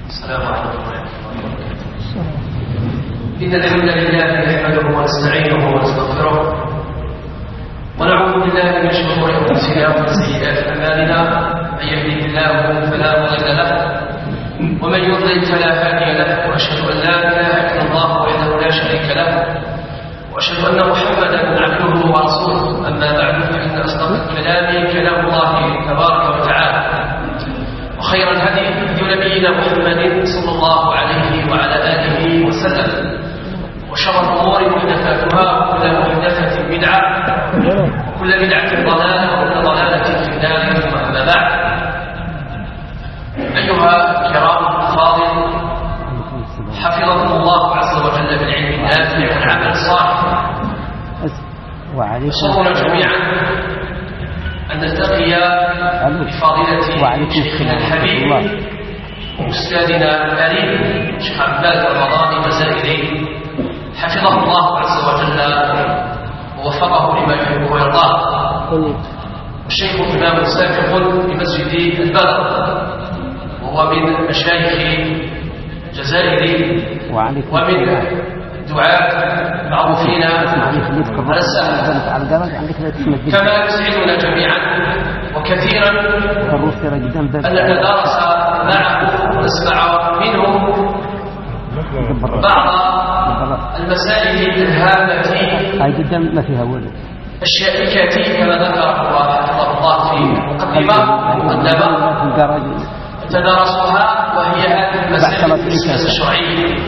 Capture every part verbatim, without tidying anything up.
السلام عليكم ورحمة الله وبركاته. إن الحمد لله نحمده ونستعينه ونستغفره ونعوذ بالله من شرور أنفسنا ومن سيئات أعمالنا، من يهده الله فلا مضل له ومن يضلل فلا هادي له، وأشهد أن لا إله إلا الله وحده لا شريك له، وأشهد أن محمدا عبده ورسوله. أما بعد، فإن أصدق الكلام كلام الله تبارك وتعالى، وخير الهدي هدي نبينا محمد صلى الله عليه وعلى آله وسلم، وشر الأمور محدثاتها، وكل محدثة بدعة، وكل بدعة ضلالة، وكل ضلالة في النار. ثم أما بعد، أيها الكرام الأفاضل، حفظكم الله عز وجل بالعلم النافع والعمل الصالح. يسرنا جميعا أن نلتقي بفضيلة شيخنا الحبيب وأستاذنا الكريم شيخ عبد الله الرمضاني الجزائري، حفظه الله عز وجل ووفقه لما يحب ويرضاه. الشيخ إمام سابق بمسجد البدر، وهو من مشايخ الجزائر ومن الدعاة المعروفين على الساحة، كما يسعدنا جميعا وكثيرا أن نتدارس معه ونسمع منه بعض المسائل الهامة الشائكة، كما ذكر حفظه الله في المقدمة المقدمة تدارسها، وهي هذه المسائل الأساس الشرعية.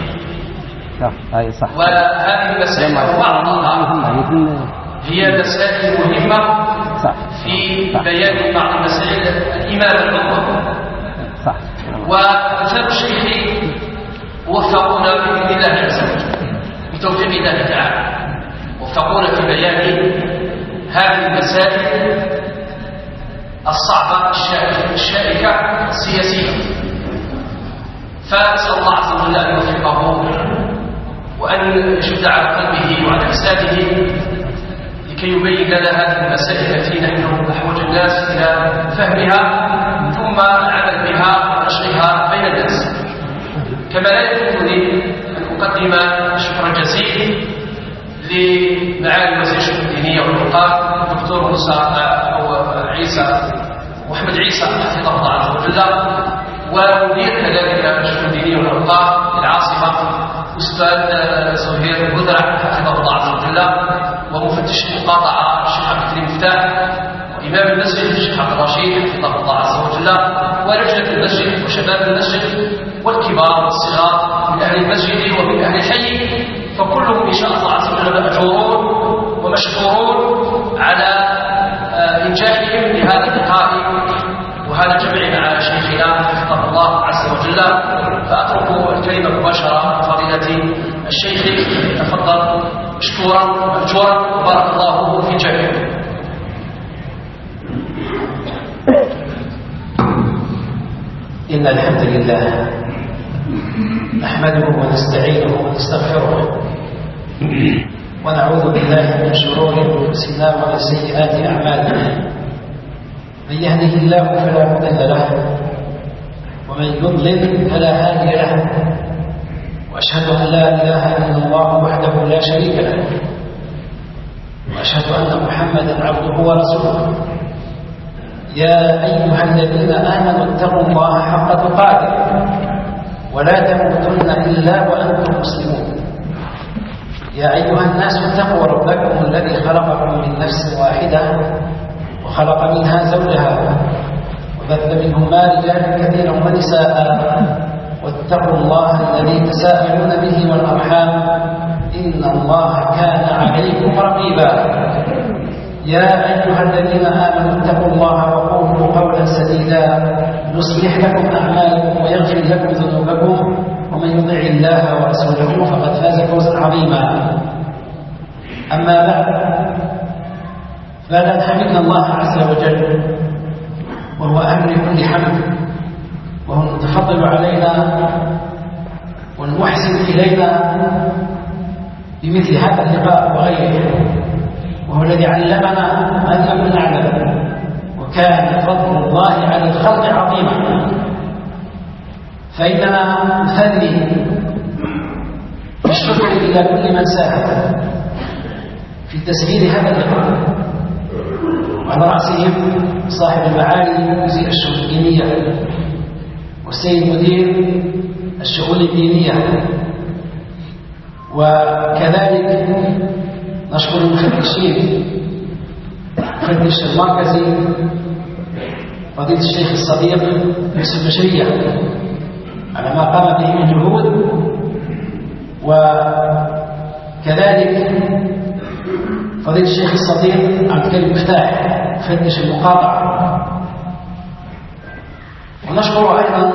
وهذه المسائل بعضها هي مسائل مهمة في بيان بعض المسائل الإمام المطلوب، وكتاب الشيخ وفقونا بإذن الله عز وجل، بتوفيق الله تعالى، وفقونا في بيان هذه المسائل الصعبة الشائكة السياسية. فنسأل الله عز وجل أن يوفقه وأن يشد على قلبه وعلى لسانه لكي يبين لنا هذه المسائل التي نحن أحوج الناس إلى فهمها ثم العمل بها ونشرها بين الناس. كما لا يمكن لي أن أقدم شكرا جزيلا لمعالي وزير الشؤون الدينية والأوقاف الدكتور موسى أو عيسى محمد عيسى حفظه الله عز وجل، ومدير كذلك الشؤون الدينية والأوقاف العاصمة أستاذ زهير بودرع حفظه الله عز وجل، ومفتش المقاطعة الشيخ عبد الكريم مفتاح، وإمام المسجد الشيخ عبد الرشيد حفظه الله عز وجل، ولجنة المسجد وشباب المسجد والكبار والصغار من أهل المسجد ومن أهل الحي، فكلهم إن شاء الله عز وجل مأجورون ومشكورون على إنجاحهم لهذا اللقاء وهذا الجمع مع شيخنا حفظه الله عز وجل. فأترك الكلمة مباشرة فضيلة الشيخ، تفضل مشكورا مأجورا وبارك الله في جميعكم. إن الحمد لله نحمده ونستعينه ونستغفره، ونعوذ بالله من شرور أنفسنا ومن سيئات أعمالنا. من يهده الله فلا مضل له، ومن يضلل فلا هادي له، وأشهد أن لا إله إلا الله وحده لا شريك له، وأشهد أن محمدا عبده ورسوله. يا أيها الذين آمنوا اتقوا الله حق تقاته ولا تموتن إلا وأنتم مسلمون. يا أيها الناس اتقوا ربكم الذي خلقكم من نفس واحدة وخلق منها زوجها وبث منهما رجالا كثيرا ونساء، واتقوا الله الذي تساءلون به والأرحام إن الله كان عليكم رقيبا. يا أيها الذين آمنوا اتقوا الله وقولوا قولا سديدا يصلح لكم أعمالكم ويغفر لكم ذنوبكم، ومن يطع الله ورسوله فقد فاز فوزا عظيما. أما بعد، فلا نحمدنا الله عز وجل وهو أهل لكل حمد، وهو المتفضل علينا والمحسن إلينا بمثل هذا اللقاء وغيره، وهو الذي علمنا ما لم نعلم، وكان فضل الله على الخلق عظيما. فإننا نثني بالشكر إلى كل من ساهم في تسهيل هذا اللقاء، وعلى رأسهم صاحب المعالي وزير الشؤون الدينية والسيد مدير الشؤون الدينية، وكذلك نشكر المفتشين، المفتش المركزي فضيلة الشيخ الصديق يوسف بشرية على ما قام به من جهود، وكذلك فضيلة الشيخ الصديق عبد الكريم مفتاح مفتش المقاطعة. ونشكر أيضا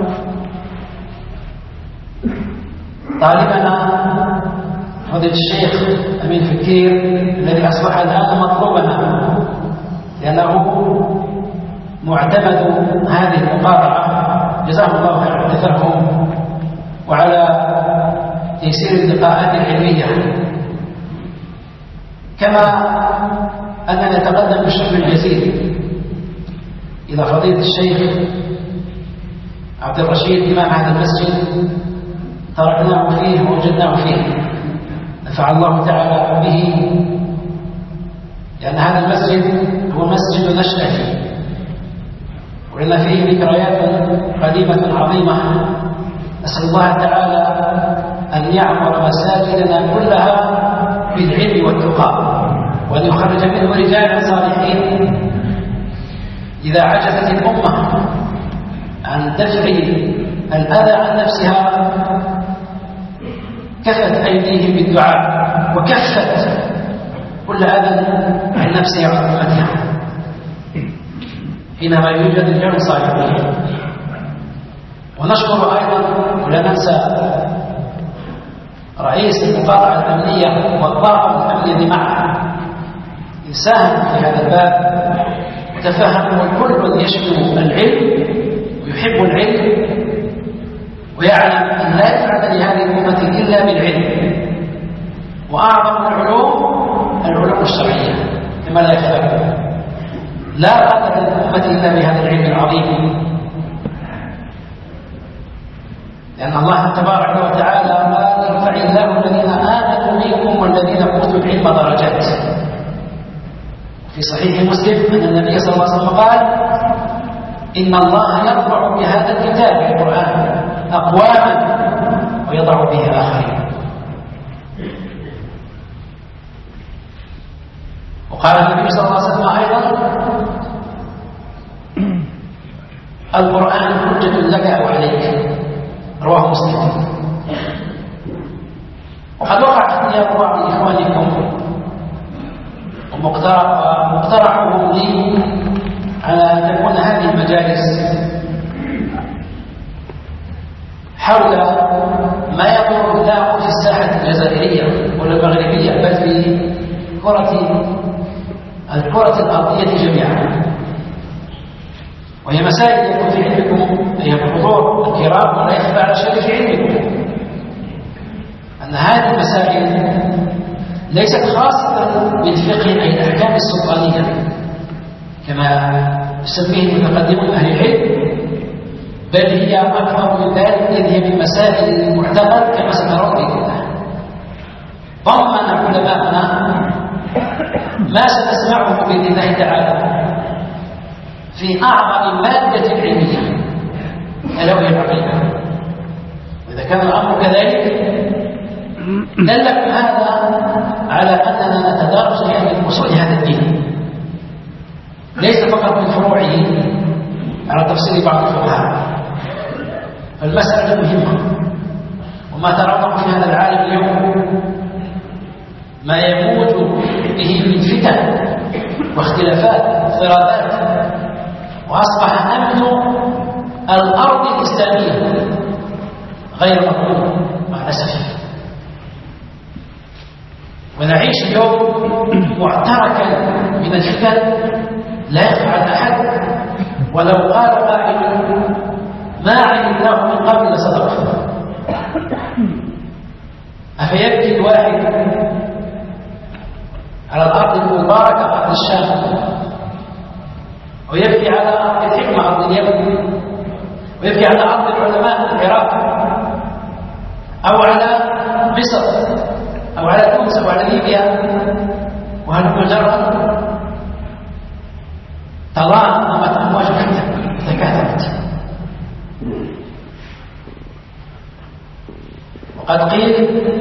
طالبنا فضيلة الشيخ أمين فكير الذي أصبح الآن مطلوبنا، لأنه معتمد هذه المقاطعة، جزاه الله خير جزاهم، وعلى تيسير اللقاءات العلمية. كما أننا نتقدم بالشكر الجزيل إلى فضيلة الشيخ عبد الرشيد إمام هذا المسجد، تركناه فيه ووجدناه فيه، نفع الله تعالى به، لأن هذا المسجد هو مسجد نشأته، ولنا فيه ذكريات قديمة عظيمة. نسأل الله تعالى أن يعمر مساجدنا كلها بالعلم والتقى، وأن يخرج منه رجالا صالحين إذا عجزت الأمة عن دفع الأذى عن نفسها كفت أيديهم بالدعاء، وكفت كل أذى عن نفسها وأمتها حينما يوجد رجال صالحين. ونشكر أيضا ولا ننسى رئيس المقاطعة الأمنية والطاقم الأمني الذي معه، ساهم في هذا الباب وتفهم والكل يشكو العلم ويحب العلم ويعلم أن لا يفعل لهذه الأمة إلا بالعلم، وأعظم العلوم العلوم الشرعية كما لا يخفى، لا قادة للأمة إلا بهذا العلم العظيم، لأن الله تبارك وتعالى قال يرفع الله الذين آمنوا منكم والذين أوتوا العلم درجات. في صحيح مسلم أن النبي صلى الله عليه وسلم قال إن الله يرفع بهذا الكتاب القرآن أقواما ويضع به آخرين. وقال النبي صلى الله عليه وسلم أيضا القرآن حجة لك أو عليك، رواه مسلم. وقد وقع اختيار بعض إخوانكم ومقترحهم لي على أن تكون هذه المجالس حول ما يدور الله في الساحة الجزائرية ولا المغربية، بل في كرة الكرة الأرضية جميعا، وهي مسائل يكون في علمكم أيها الحضور الكرام، ولا يخفى على شيء في علمكم أن هذه المسائل ليست خاصة بالفقه أي الأحكام السلطانية كما يسميه المتقدمون أهل العلم، بل هي أكثر من ذلك، إذ هي من مسائل المعتقد كما سنرى بإذن الله. ضمن علماءنا ما سنسمعه بإذن الله تعالى في أعظم مادة علمية ألا وهي العقيدة. وإذا كان الأمر كذلك دلكم هذا على أننا نتدارس في أصول هذا الدين، ليس فقط من فروعه على تفسير بعض الفقهاء، فالمسألة مهمة. وما ترونه في هذا العالم اليوم ما يموت به من فتن واختلافات واضطرابات، وأصبح أمن الأرض الإسلامية غير مطلوب مع الأسف. ونعيش اليوم معتركا من الفتن لا يفعل أحد، ولو قال قائل ما علمناه من قبل لصدق. أفيبكي الواحد على الأرض المباركة أرض الشام، ويبكي على أرض الحكمة أرض اليمن، ويبكي على أرض العلماء في العراق أو على مصر أو على تونس أو على ليبيا، وهل مجرد تضاءمت أمواج الفتن تكاثرت. وقد قيل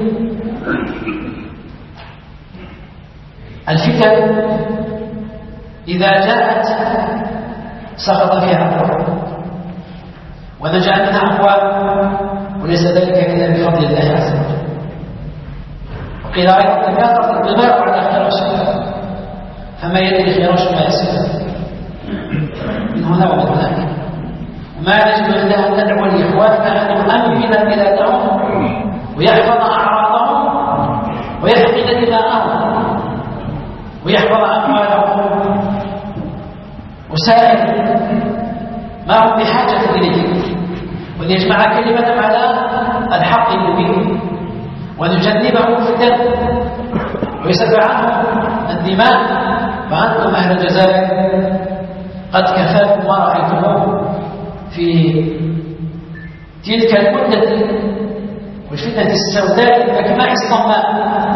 الفتن إذا جاءت سقط فيها أقوام ونجا منها أقوام، وليس ذلك إلا بفضل الله عز وجل. وقيل أيضا تكاثرت الضباب على خراش، فما يدري خراش ما يصير من هنا ومن هناك. وما نجد إلا أن ندعو لإخواننا أن نؤمن بلادهم ويحفظ أعراضهم ويحفظ دماءهم ويحفظ أموالهم وسائر ما هم بحاجة إليه، وليجمع كلمة على الحق المبين ونجنبهم الفتن ويسبع عنهم الدماء. فأنتم أهل الجزائر قد كفاكم ما رأيتموه في تلك المدة والفتنة السوداء كماء الصماء.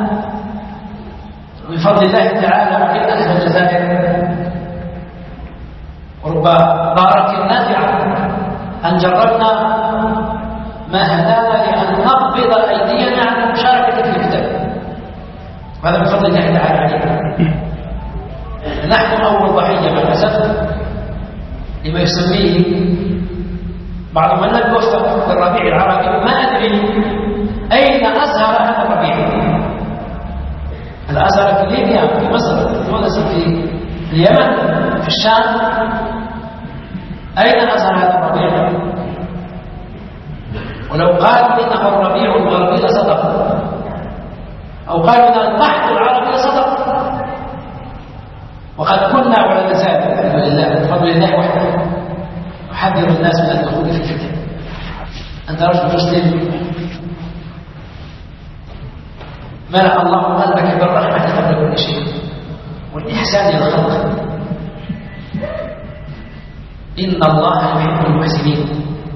من فضل الله تعالى وكل أهل الجزائر ورب بارك نافعة أن جربنا ما هدانا لأن نقبض أيدينا عن المشاركة في الفتن، وهذا بفضل الله تعالى علينا. نحن أول ضحية مع الأسف لما يسميه بعض من لم يوفق بالربيع العربي. ما أدري أين أزهر هذا الربيع. الأزهر في ليبيا، في مصر، في تونس، في اليمن، في الشام. أين أزهر هذا الربيع؟ ولو قالوا إنه الربيع الغربي لصدق، أو قالوا إن البحث العربي لصدق. وقد كنا ولا نزال الحمد لله بفضل الله وحده نحذر الناس من الدخول في الفتن. أنت رجل مسلم ملأ الله قلبك بالرحمة قبل كل شيء والإحسان إلى الخلق. إن الله يحب المحسنين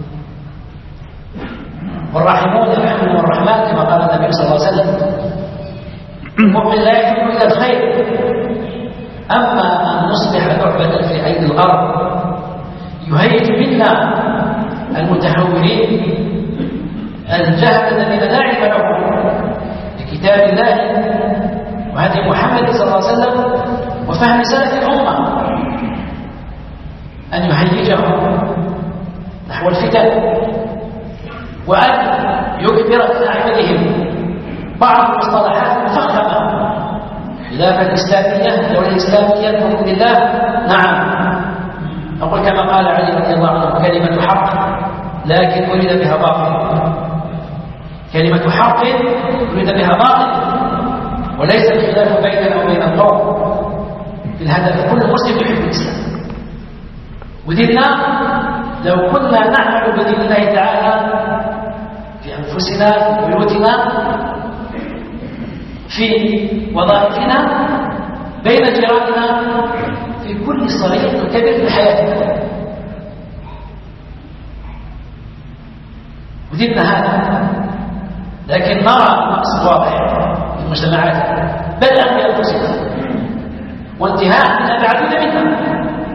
والراحمون يرحمهم الرحمن كما قال النبي صلى الله عليه وسلم. المؤمن لا يحب إلا الخير، أما أن نصبح لعبة في أيدي الأرض يهيج منا المتهورين الجهل الذين لا علم لهم بكتاب الله وهدي محمد صلى الله عليه وسلم وفهم سلف الأمة، أن يهيجهم نحو الفتن وأن يكبر في أعينهم بعض المصطلحات المفخمة خلاف الإسلامية. الدولة الإسلامية بفضل الله نعم أقول كما قال علي رضي الله عنه كلمة حق لكن أريد بها باطل. كلمة حق أريد بها باطل، وليس الخلاف بيننا وبين القوم في الهدف. كل مسلم يحب الإسلام وديننا. لو كنا نعمل بدين الله تعالى في أنفسنا في بيوتنا في وظائفنا بين جيراننا في كل صغير وكبير في حياتنا، وديننا هذا. لكن نرى نقص واضح في المجتمعات بدءا من أنفسنا وانتهاء من أبعدنا منها.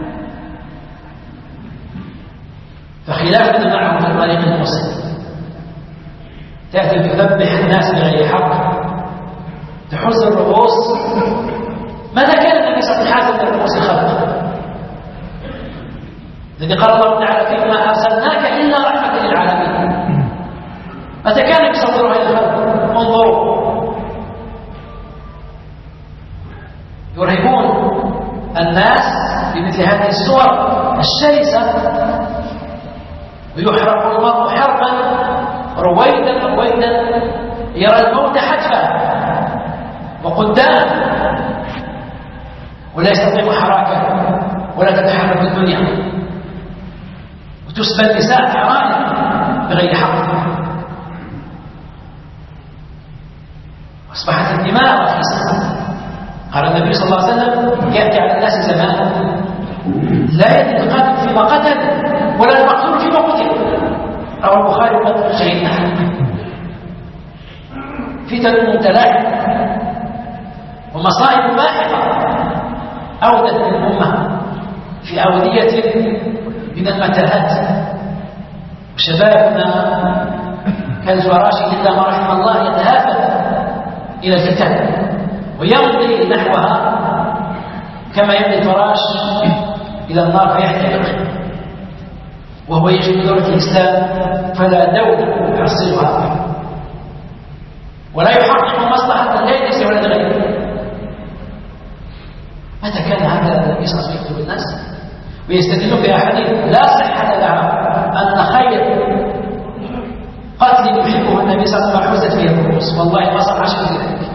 فخلافنا معهم في الطريق الموصل تأتي تذبح الناس بغير حق، تحز الرؤوس. ماذا كان النبي صلى الله عليه وسلم حازم الرؤوس الخلق الذي قال الله تعالى فيه ما أرسلناك إلا رحمة للعالمين؟ متى كان يصورها إلى الخلق؟ انظروا، يرهبون الناس بمثل هذه الصور الشرسة، ويحرق المرء حرقا رويدا رويدا يرى الموت حتفا وقدام ولا يستطيع حركة ولا تتحرك الدنيا، وتسبى النساء حرائق بغير حق، واصبحت الدماء رخيصة. قال النبي صلى الله عليه وسلم يأتي على الناس زمان لا يدري القاتل فيما قتل ولا المقتول فيما قتل. روى البخاري ومسلم شهيدنا فتن متلاحقة ومصائب باحقة أودت الأمة في أودية من المتاهات، وشبابنا كالفراش إلا ما رحم الله يتهافت إلى الفتن ويمضي نحوها كما يمضي الفراش إلى النار فيحترق، وهو يجب دولة الإسلام فلا دولة يحصلها ولا يحقق مصلحة ليس ولا غيره. متى كان هذا النبي صلى الله عليه وسلم يكتب الناس ويستدل بأحاديث لا صحة لها أن خير قتل يحبه النبي صلى الله عليه وسلم حزت فيه الرؤوس، والله ما صح شيء في ذلك.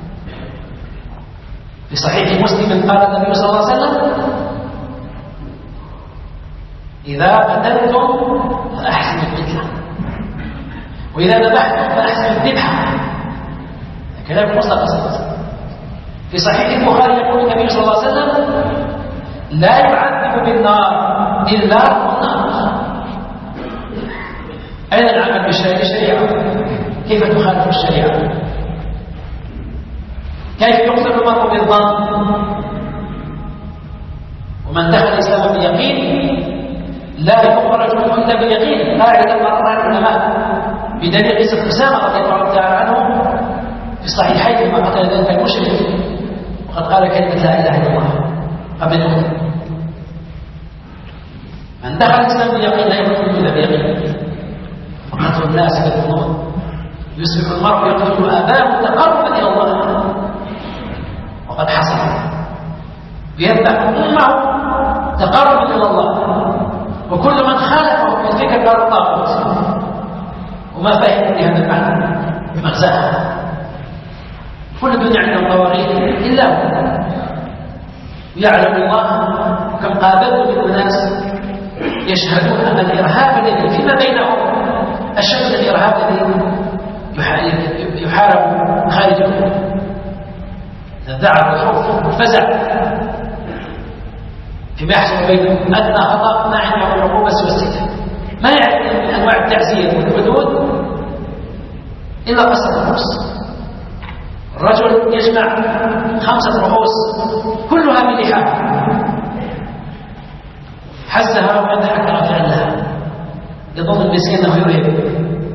في صحيح مسلم قال النبي صلى الله عليه وسلم: إذا قتلتم فأحسنوا القتلة، وإذا ذبحتم فأحسنوا الذبحة. كلام مصطفى صلى الله عليه وسلم. في صحيح البخاري يقول النبي صلى الله عليه وسلم: لا يعذب بالنار إلا النار. أين العمل بالشريعة؟ كيف تخالف الشريعة؟ كيف يقتل المرء بالظن؟ ومن دخل الإسلام بيقين لا يخرج إلا بيقين. قاعدة مرة العلماء بدليل قصة أسامة رضي الله تعالى عنه في الصحيحين لما قتل ذلك المشرك وقد قال كلمة لا إله إلا الله قبل القتل. من دخل الإسلام بيقين لا يخرج إلا بيقين. وقتل الناس بالظنون يصبح المرء يقتل آباه تقربا إلى الله، وقد حصل يذبح أمه تقربا إلى الله. وكل من خالفه في الفكر قال الطاغوت، وما فهم بهذا المعنى مغزاها. كل الدنيا عندهم طواغيت إلا هو. يعلم الله كم قابلت من الناس يشهدون أن الإرهاب الذي فيما بينهم أشد من الإرهاب الذي يحارب خارج الأمة. الذعر والخوف والفزع فيما يحصل بينهم أدنى خطأ ما عنده العقوبة سوى الستة، ما يعرف من أنواع التعزير والحدود إلا قصة الرؤوس. الرجل يجمع خمسة رؤوس كلها بلحاف حزها ويضحك رافعا لها، يظن المسكين أنه يرهب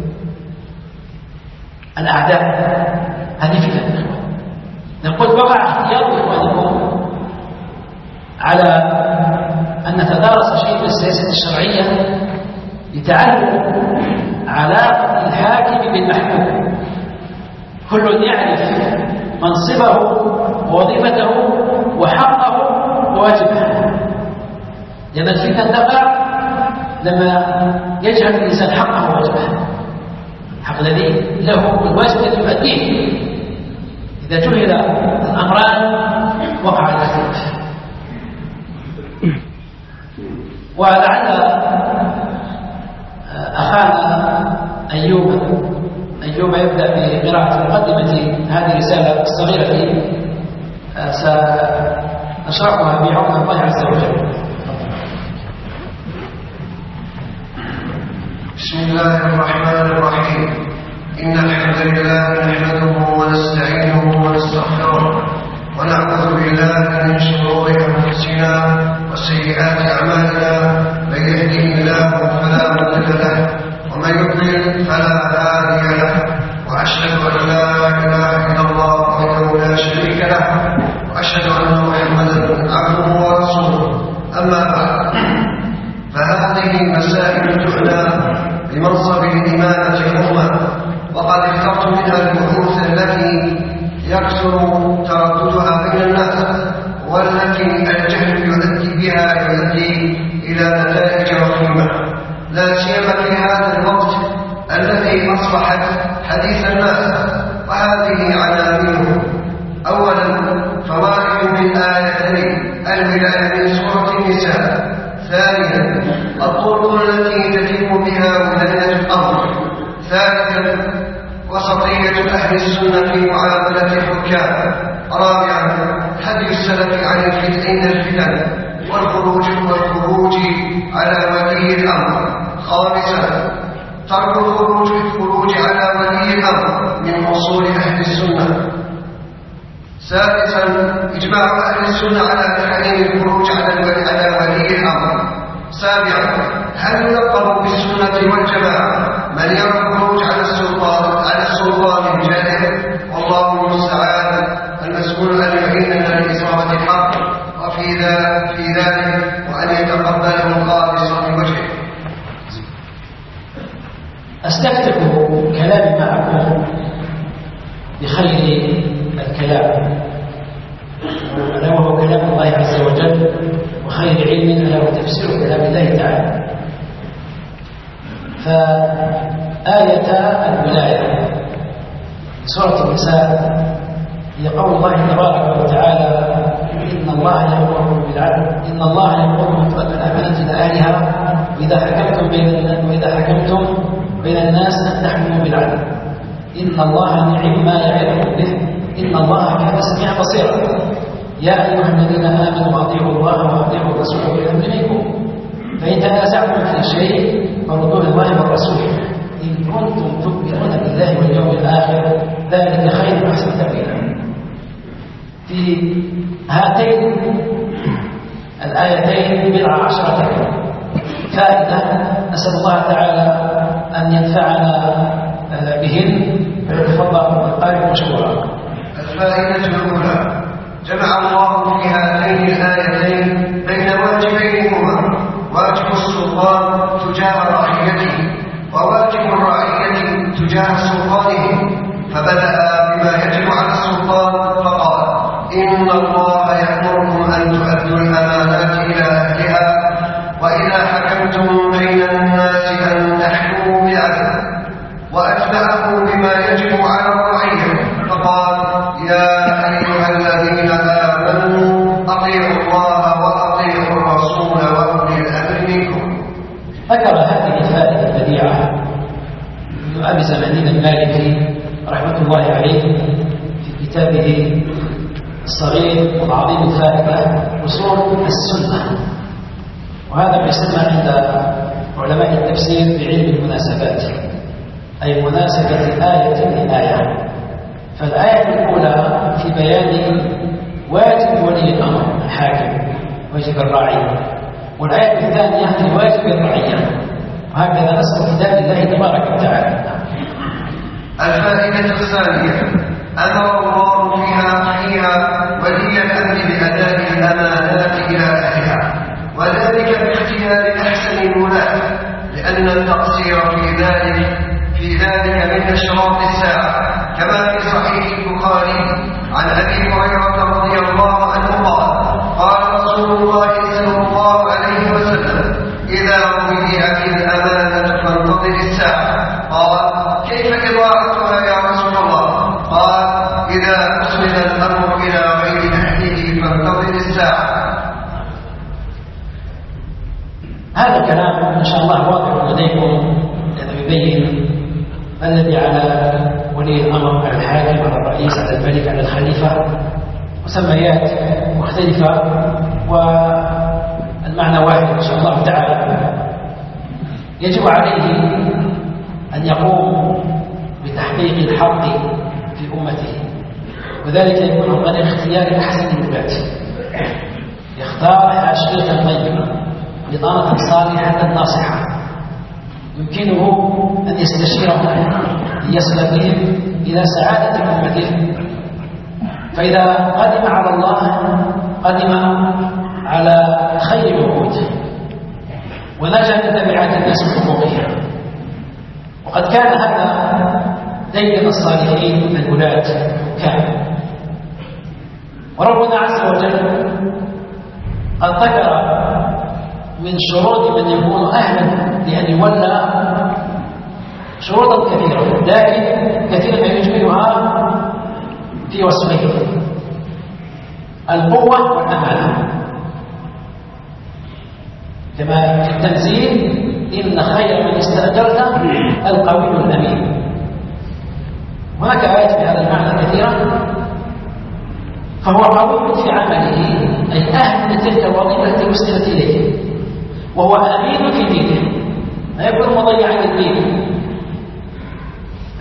الأعداء. هذه فتنة. نقول وقع اختيار إخوانكم على أن نتدارس شيء من السياسة الشرعية لتعلم علاقة الحاكم بالمحكوم. كل يعرف منصبه ووظيفته وحقه وواجبه، لأن الفتن تقع لما يجهل الإنسان حقه وواجبه، حق الذي له الواجب الذي يؤديه. إذا جهل الأمران وقع الاختلاف. ولعل أخانا أيوب أيوب يبدأ بقراءة مقدمة هذه الرسالة الصغيرة سنشرحها بعون الله عز وجل. بسم الله الرحمن الرحيم. إن الحمد لله نحمده ونستعينه ونستغفره ونعوذ بالله من شرور أنفسنا وسيئات أعمالنا. من يهده الله فلا مضل له ومن يضلل فلا هادي له. وأشهد أن لا إله إلا الله وحده لا شريك له وأشهد أن محمدا عبده ورسوله. أما بعد، فهذه مسائل تعنى بمنصب الإمامة الأمة، وقد اخترت منها البحوث التي يكثر ترددها بين الناس والتي الجهل يؤدي بها يؤدي إلى نتائج وخيمة، لا سيما في هذا الوقت الذي أصبحت حديث الناس. وهذه عناوينه: أولا، فوائد بالآيتين الولاية من سورة النساء. ثانيا، الطرق التي تتم بها ولاية الأمر. ثالثا، وسطية أهل السنة في معاملة الحكام. رابعا، هدي السلف عن الفتن الفتن والخروج والخروج على ولي الأمر. خامسا، ترك الخروج الخروج على ولي الأمر من أصول أهل السنة. سادسا إجماع أهل السنة على تحريم الخروج على ولي الأمر. سابعا هل يلقب بالسنة والجماعة من يرى الخروج على السلطان على السلطان الجائر؟ والله المستعان. المسؤول أن يعيننا لإصابة الحق وفي ذلك في ذلك وأن يتقبله خالصا لوجهه. أستفتح كلامي معكم بخير الكلام، ألا وهو كلام الله عز وجل، وخير علم ألا وهو تفسير كلام الله تعالى. فآية الولاية سورة النساء هي قول الله تبارك وتعالى: إن الله يأمركم بالعدل إن الله يأمركم أن تؤدوا الأمانات إلى أهلها وإذا حكمتم بين وإذا حكمتم بين الناس أن تحكموا بالعدل إن الله نعم ما يعظكم به إن الله كان سميعا بصيرا. يا أيها الذين آمنوا أطيعوا الله وأطيعوا الرسول أولي الأمر منكم فإن تنازعتم في شيء فردوه لله والرسول إن كنتم تؤمنون بالله واليوم الآخر ذلك خير وأحسن تأويلا. في هاتين الآيتين بضع عشرة فائدة نسأل الله تعالى أن ينفعنا بهن فيتفضل القارئ مشكورا. الفائدة الأولى: جمع الله في هاتين الآيتين بين واجبين هما واجب السلطان تجاه رعيته وواجب الرعية تجاه سلطانه، فبدأ بما يجب على السلطان فقال: إن الله يأمركم أن تؤدوا الأمانات إلى أهلها وإذا حكمتم بين الناس أن تحكموا بالعدل. وأتبعه بما يجب على الرعية فقال: يا أيها الذين آمنوا أطيعوا الله وأطيعوا الرسول وأولي الأمر منكم. ذكر هذه الفائدة البديعة ابن أبي زمانين المالكي رحمة الله عليه في كتابه الصغير والعظيم الفائدة أصول السنة، وهذا ما يسمى عند علماء التفسير بعلم المناسبات، أي مناسبة آية لآية. فالآية الأولى في بيان واجب ولي الأمر الحاكم واجب الراعي، والآية الثانية في واجب الرعية، وهكذا نص كتاب الله تبارك وتعالى. الفائدة الثانية: أمر الله فيها فيها ولي الأمر بأداء الأمانات إلى أهلها، وذلك باختيار أحسن الولاة، لأن التقصير في ذلك في ذلك من أشراط الساعة، كما في صحيح البخاري عن أبي هريرة رضي الله عنه قال: قال رسول الله صلى الله عليه وسلم: إذا وضعت الأمانة فانتظر الساعة. قال: كيف إضاعتها يا رسول الله؟ قال: إذا أسند الأمر إلى غير أهله فانتظر الساعة. هذا الكلام إن شاء الله واضح لديكم، لأنه يبين ما الذي على ولي الأمر، على الحاكم، على الرئيس، على الملك، على الخليفة، مسميات مختلفة والمعنى واحد إن شاء الله تعالى. يجب عليه أن يقوم بتحقيق الحق في أمته، وذلك يكون عن طريق اختيار أحسن الولاة. يختار حاشية طيبة، بطانة صالحة ناصحة يمكنه أن يستشيرهم ليصل بهم إلى سعادة أمته. فإذا قدم على الله قدم على خير وقود ونجا من تبعات الناس وحقوقها. وقد كان هذا دين الصالحين من الولاة الحكام. وربنا عز وجل قد ذكر من شروط من يكون أهلا لأن يولى شروطا كثيرة، لكن كثيرا ما يجملها في وصفين: القوة والأمانة. كما في التنزيل: إن خير من استأجرت القوي الأمين. هناك آيات في هذا المعنى كثيرة. فهو قوي في عمله، أي أهل لتلك الوظيفة التي أسندت إليه، وهو أمين في دينه، لا يكون مضيعا للدين،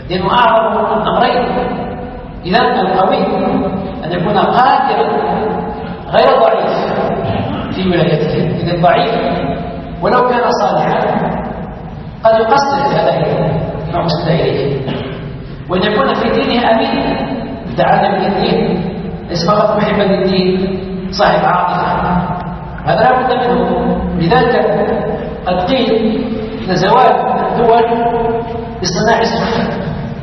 لأنه أعظم الأمرين. إذا القوي أن يكون قادرا غير ضعيف في ولايته. إذا الضعيف ولو كان صالحا قد يقصر في هذا ما وصل إليه، وأن يكون في دينه أمين متعلم بالدين، ليس فقط محبا للدين صاحب عاطفة، هذا لا بد منه. لذلك قد قيل إن زوال الدول بصناع السفن،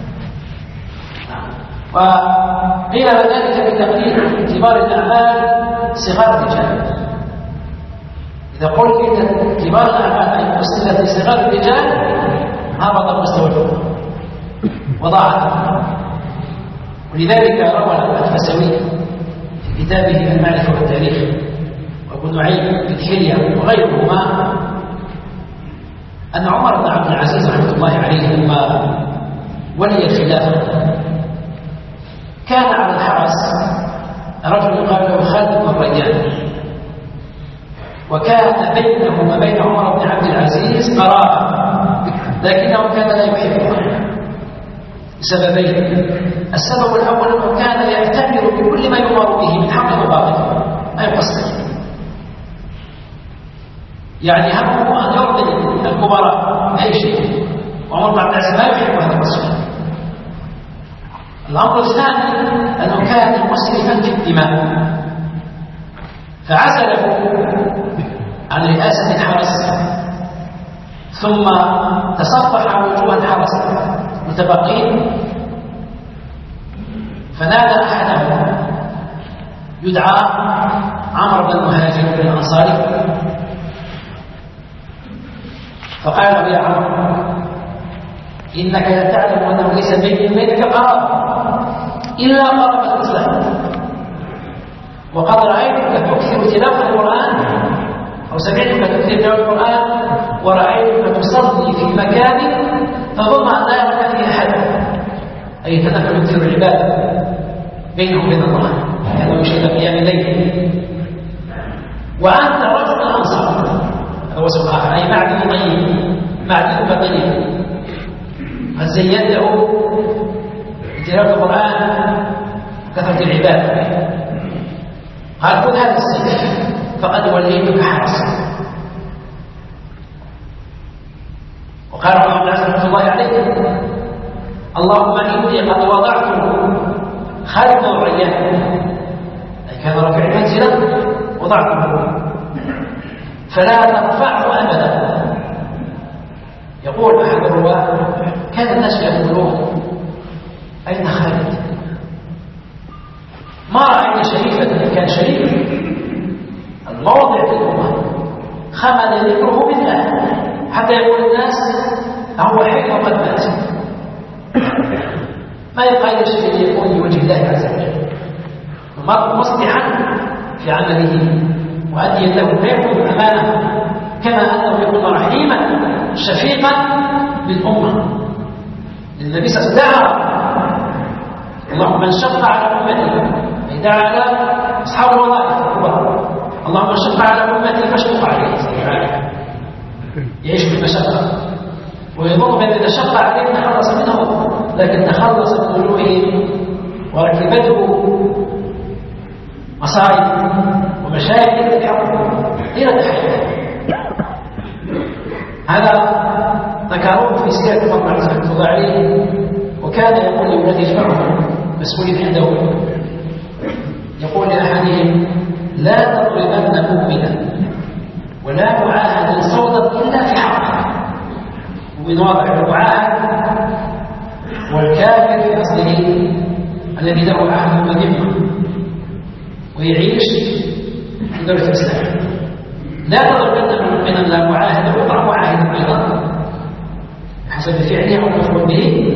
وقيل ذلك بتقليل كبار الأعمال صغار الرجال. إذا قلت إن كبار الأعمال أي مسألة صغار الرجال هبط مستوى الأمة وضاعت. ولذلك روى الفسوي في كتابه المعرفة والتاريخ وابن نعيم في الحلية وغيرهما أن عمر بن عبد العزيز رحمه الله عليه لما ولي الخلافة كان على الحرس رجل يقال له خالد بن ريان، وكان بينه وبين عمر بن عبد العزيز قرابة، لكنه كان لا يحبه لسببين. السبب الأول أنه كان يعتبر بكل ما يمر به من حق وباطل ما يقصر، يعني همه أن يرضي الكبراء أي شيء، وعمر بن عبد العزيز ما يحب هذا الرسول. الأمر الثاني أنه كان مسرفا في الدماء، فعزله عن رئاسة الحرس، ثم تصفح وجوه الحرس متبقين، فنادى أحدهم يدعى عمرو بن مهاجر بن الأنصاري، فقال له: يا عمرو، إنك لا تعلم أنه ليس بيني وبينك قرابة إلا قرابة الإسلام، وقد رأيتك تكثر تلاوة القرآن أو سمعتك تكثر تلاوة القرآن، ورأيتك تصلي في مكان تظن أن لا يراك فيه أحد، أي تنفل تكثر العبادة بينه وبين الله، كانوا يشهد قيام الليل، وأنت رجل الأنصار، هذا وصف آخر، أي معدن طيب، معدنك طيب، قد زينته بتلاوة القرآن وكثرة العبادة، قال: خذ هذا السيف فقد وليتك حرسا. وقال عمر بن عبد رحمه الله عليه: اللهم إني قد وضعت خالد بن ريان، أي كان رفيع المنزلة، وضعته فلا ترفعه أبدا. يقول أحد الرواة: كان الناس يقولون: أين خالد؟ ما رأينا شريفا كان شريفا الموضع في الأمة خمد ذكره بالله، حتى يقول الناس هو حي وقد مات، ما يبقى إلا شيء يكون لوجه الله عز وجل، مصلحا في عمله مؤديا له، فيكون أمانة، كما أنه يكون رحيما شفيقا بالأمة. النبي صلى الله عليه وسلم: اللهم من شق على أمتي، أي دعا على أصحاب الوظائف الكبار، اللهم من شق على أمتي فاشقق عليه، يعيش بالمشقة ويظن بأن إذا شق عليه تخلص منه، لكن تخلص من ضلوعه وركبته مصائب ومشاكل تتحول إلى تحية. هذا ذكروه في سيرة عمر بن عبد العزيز رحمه الله عليه، وكان يقول لولد يجمعهم مسؤولين عنده، يقول لأحدهم: لا تضربن مؤمنا ولا معاهدا صوتا إلا في حقه. ومن واضح المعاهد والكافر في أصله الذي له عهد وذمة ويعيش في دولة الإسلام. لا تضربن مؤمنا لا معاهدا، ويطلع معاهدا أيضا حسب فعله أو مفعول به،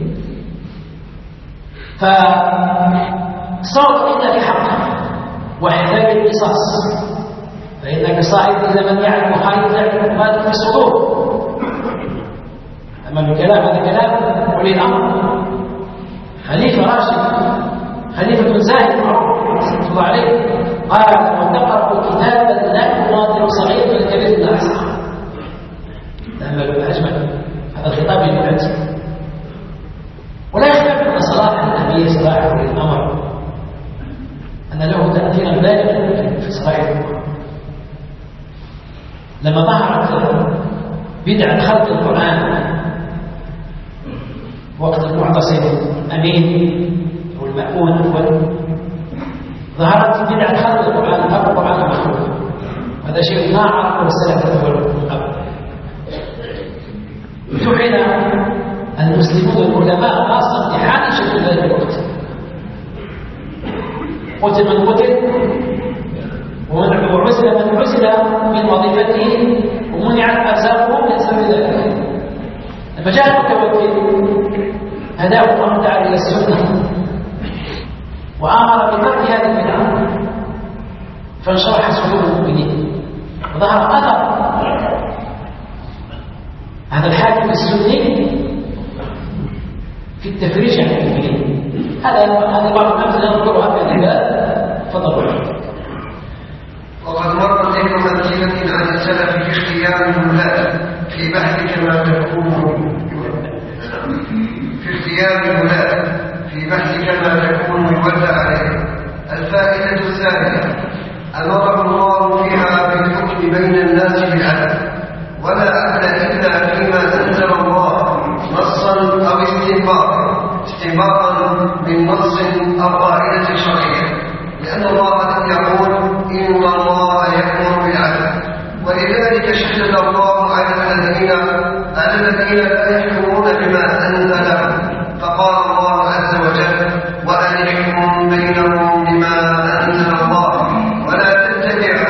فصوت إلا في حقه واحتاج القصاص، فإنك صاحب إذا من يعلم خالد يعلم مالك في الصدور. أما الكلام هذا كلام ولي الأمر خليفة راشد، خليفة زاهد رحمه الله عليه، قال: وتقرأ كتابا لا يواطئ صغير من الكبير إلا أحصاها. أما أجمل هذا الخطاب للمعز، فيه إصلاح للأمر، أن له تأثيرا بالغا في إصلاح الأمر. لما ظهرت بدعة خلق القرآن وقت المعتصم أمين والمأمون أول، ظهرت بدعة خلق القرآن، خلق القرآن مخلوق. هذا شيء ما عرفه السلف الأول من قبل. امتحن المسلمون والعلماء خاصة امتحان شكل ذلك الوقت. قتل من قتل وعزل من عزل من وظيفته ومنعت أرزاقه من سبيل ذلك. لما جاء المتوكل هداه الله تعالى إلى السنة وأمر بترك هذه البدعة، فانشرح صدور المؤمنين وظهر أثر هذا الحاكم السني في التفريج عن المؤمنين. هذا هذه بعض الأمثلة نذكرها في العباد. تفضلوا. وقد مرت ذكر أمثلة عن السلف في اختيار الولاة في بحث كما تكون في اختيار الولاة في بحث كما تكون الولى عليه. الفائدة الثانية: أمر الله فيها بالحكم بين الناس بالعدل، ولا عدل إلا فيما أنزل الله نصا أو استنباطا استنباطا من نص أو قاعدة شرعية، لأن الله يقول: إن الله يأمر بالعدل. ولذلك شدد الله على الذين على الذين لا يحكمون بما أنزل، فقال الله عز وجل: وأن يحكم بينهم بما أنزل الله ولا تتبع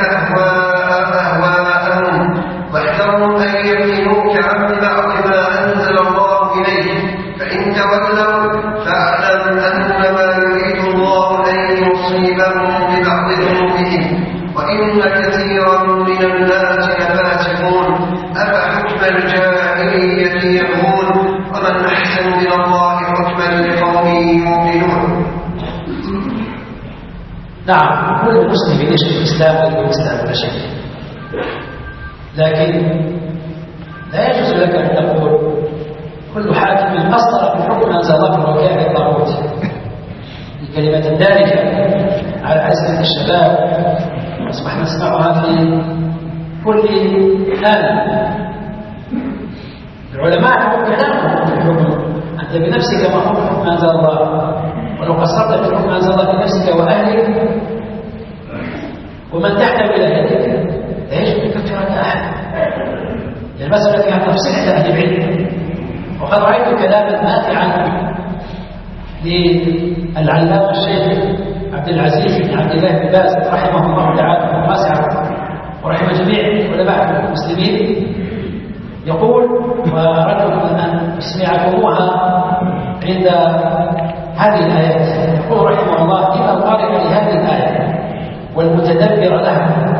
أهواءهم واحذرهم أن يفتنوك عن بعض ما أنزل الله إليك، فإن تولوا فاعلم أنما يريد الله أن يصيبهم ببعض ذنوبهم وإن كثيرا من الناس لفاسقون. أفحكم الجاهلية يبغون ومن أحسن من الله حكما لقوم يوقنون. نعم، كل مسلم يشهد الإسلام ويقول الإسلام لا شيء، لكن لا يجوز لك أن تقول كل حاكم أصدر بحكم أنزل الله وكان الطاغوت. الكلمة الدارجة على ألسنة الشباب أصبحنا نسمعها في كل آن. العلماء هم كلامهم في الحكم: أنت بنفسك مأمور بحكم أنزل الله، ولو قصرت بحكم أنزل الله بنفسك وأهلك ومن تحت ولايتك لا يجب أن يكفرك أحد. المسألة فيها تفصيل عند أهل العلم. وقد رأيت كلاما ماتعا للعلامة الشيخ عبد العزيز بن عبد الله بن باز رحمه الله تعالى واسعا ورحمه جميع علماء المسلمين، يقول، ورجل أن يسمعكموها عند هذه الآيات، يقول رحمه الله: إن القارئ لهذه الآية والمتدبر لها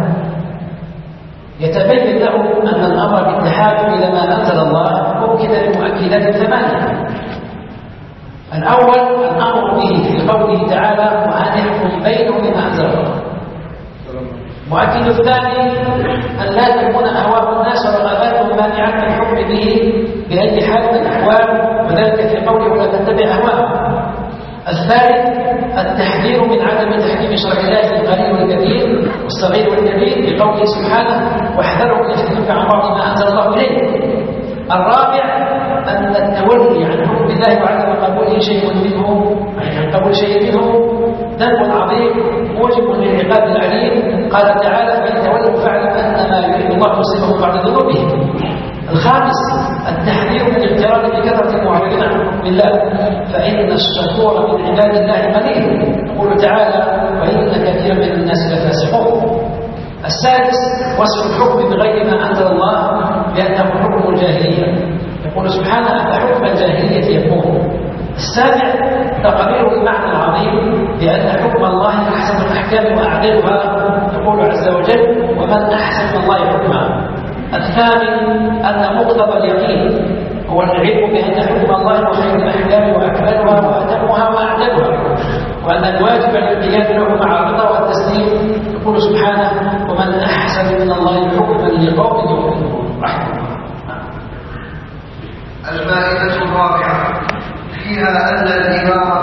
يتبين له أن الأمر بالتحاكم إلى ما أنزل الله ممكن لمؤكدات ثمانية. الأول الأمر به في قوله تعالى: وأن يحكم بينهم بما أنزل الله. مؤكد الثاني أن لا تكون أهواء الناس ورغباتهم مانعة من الحكم به بأي حال من الأحوال، وذلك في قوله: ولا تتبع أهواءهم. الثالث التحذير من عدم تحكيم شرع الله في القليل والكثير والصغير والكبير بقوله سبحانه: واحذروا ان يفتنوك عن بعض ما انزل الله اليك. الرابع ان التولي عن حكم الله وعدم قبول شيء منه عن قبول شيء منه ذنب عظيم موجب للعقاب العليم. قال تعالى: فان تولوا فاعلم انما يريد الله يصيبهم بعد ذنوبهم. الخامس التحذير من الاغترار بكثرة المعرضين عن حكم الله، فإن الشكور من عباد الله قليل. يقول تعالى: وإن كثيرا من الناس لفاسقون. السادس وصف الحكم بغير ما أنزل الله بأنه حكم الجاهلية. يقول سبحانه: أفحكم الجاهلية يكون. السابع تقرير المعنى العظيم بأن حكم الله أحسن الأحكام وأعدلها. يقول عز وجل: ومن أحسن من الله حكما. الثامن أن مقتضى اليقين هو العلم بأن حكم الله خير الأحكام وأكملها وأتمها وأعدلها، وأن الواجب الانقياد له مع الرضا والتسليم. يقول سبحانه: ومن أحسن من الله حكما لقوم يؤمنون. رحمه الله. الفائدة الرابعة فيها أن الإمارة واجبة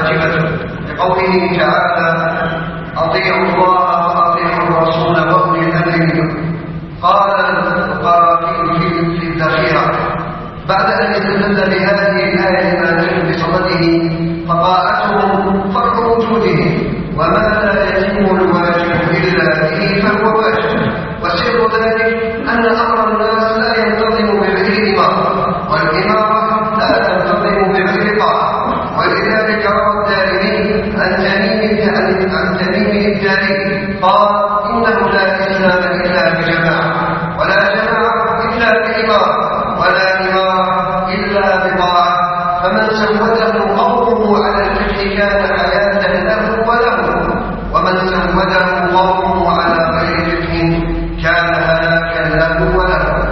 واجبة لقوله تعالى أطيعوا الله وأطيعوا الرسول وأولي الأمر منكم. قال القرافي في الذخيرة بعد أن استدل بهذه الآية ما نجد بصمته فطاعتهم فرع وجوده وما لا يتم الواجب إلا به فهو واجب. وسر ذلك أن أمر الناس لا ينتظم بغير إمارة والإمارة لا تنتظم بغير طاعة. ولذلك روى الدارمي عن تميم الداري قال إنه لا إسلام إلا بجماعة ولا جماعة إلا بإمارة ولا إمارة إلا بطاعة. فمن سوده قومه على الفقه كان حياة له وله ومن سوده قومه على غير فقه كان هلاكا له وله.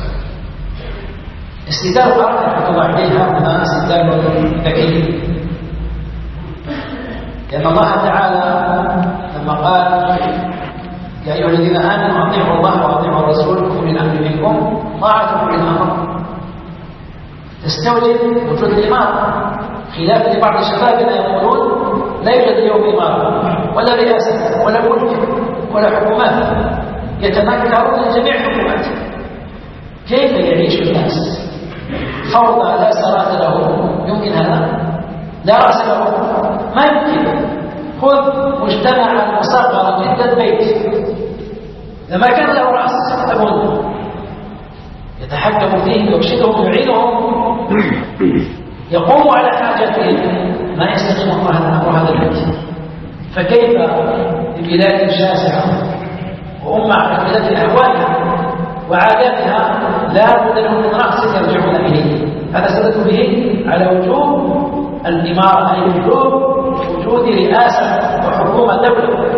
استدلال الأرض رحمة الله عليها هنا استدلال ذكي، لأن الله تعالى لما قال يا أيها الذين آمنوا أطيعوا الله وأطيعوا الرسول أولي الأمر منكم، طاعة أولي الأمر تستوجب وجود الإمارة، خلاف لبعض الشباب يقولون لا يوجد اليوم إمارة ولا رئاسة ولا ملك ولا حكومات، يتمكرون من جميع الحكومات. كيف يعيش الناس؟ فوضى لا سرات له، يمكن هذا؟ لا رأس له، ما يمكن. خذ مجتمعا مصغرا جدا بيت لما كان له رأس أبوه يتحكم فيه ويرشدهم ويعينهم يقوم على حاجتهم، ما يستقيم أمر هذا البيت. فكيف ببلاد شاسعة وأمة على اختلاف أهوالها وعاداتها لا بد لهم من رأس يرجعون إليه؟ هذا سبب به على وجوب الإمارة، أي وجوب وجود رئاسة وحكومة دولة.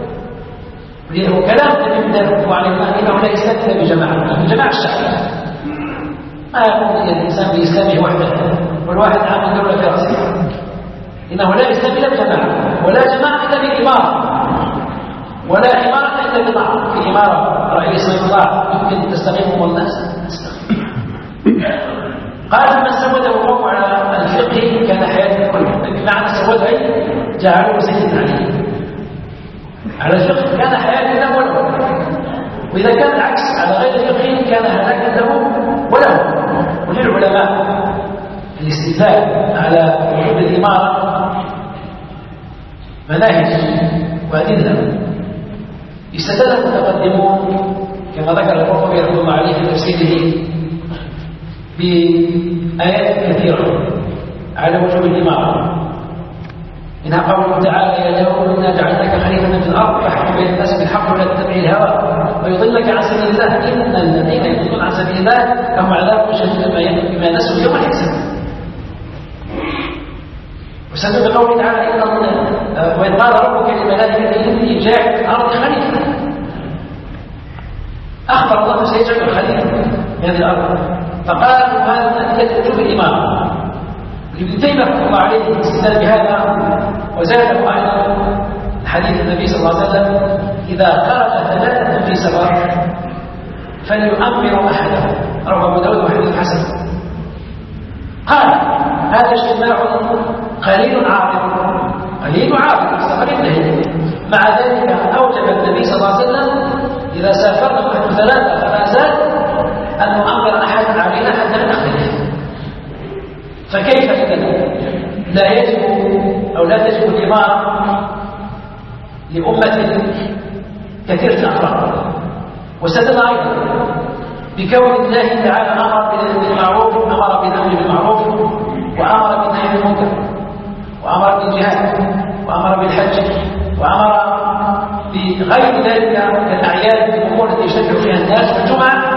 وكلام النبي صلى الله عليه وسلم إنه لا يستثنى بجماعة بجماعة الشعب، ما يقول الإنسان بإسلامه وحده والواحد عام دولة في رأسه، إنه لا يستثنى إلا بجماعة، ولا جماعة إلا بإمارة، ولا إمارة إلا بطاعة. في إمارة رئيس الله يمكن تستقيم الناس قال من سوده قوم على الفقه كان حياته كله، بمعنى سوده أي جعلوه سيدا عليه على الفقه كان حياته له وله، وإذا كان العكس على غير الفقه كان هلاكا له وله. وللعلماء الاستدلال على وجود الإمارة مناهج وأدلة. استدل المتقدمون كما ذكر القرطبي رحمه الله عليه في تفسيره بآيات كثيرة على وجوب الإمارة، منها قوله تعالى يا داود إنا جعلناك خليفة في الأرض فاحكم بين الناس بالحق ولا تتبع الهوى ويضلك عن سبيل الله إن الذين يضلون عن سبيل الله لهم عذاب شديد بما نسوا يوم الحساب. وسبب قوله تعالى إن وإذ قال ربك للملائكة إني جاعل في الأرض خليفة، أخبر الله سيجعل خليفة في هذه الأرض، فقالوا هذا من أدلة وجوب الإمارة. ابن تيمية رحمه الله عليه استدل بهذا وزاده أيضا حديث النبي صلى الله عليه وسلم إذا خرج ثلاثة في سفر فليؤمر أحدهم، رواه أبو داود وحديث حسن. قال هذا اجتماع قليل عارض قليل عارض السفر ينتهي، مع ذلك أوجب النبي صلى الله عليه وسلم إذا سافرنا نحن ثلاثة فما زال أن نؤمر أحد علينا حتى نختلف. فكيف إذا لا يجب أو لا تجب الإمارة لأمة كثيرة الأفراد؟ واستدل أيضا بكون الله تعالى أمر بالمعروف، أمر بالأمر بالمعروف، وأمر بالنهي عن المنكر، وأمر بالجهاد، وأمر بالحج، وأمر بغير ذلك كالأعياد الأمور التي يجتمع فيها الناس في الجمعة،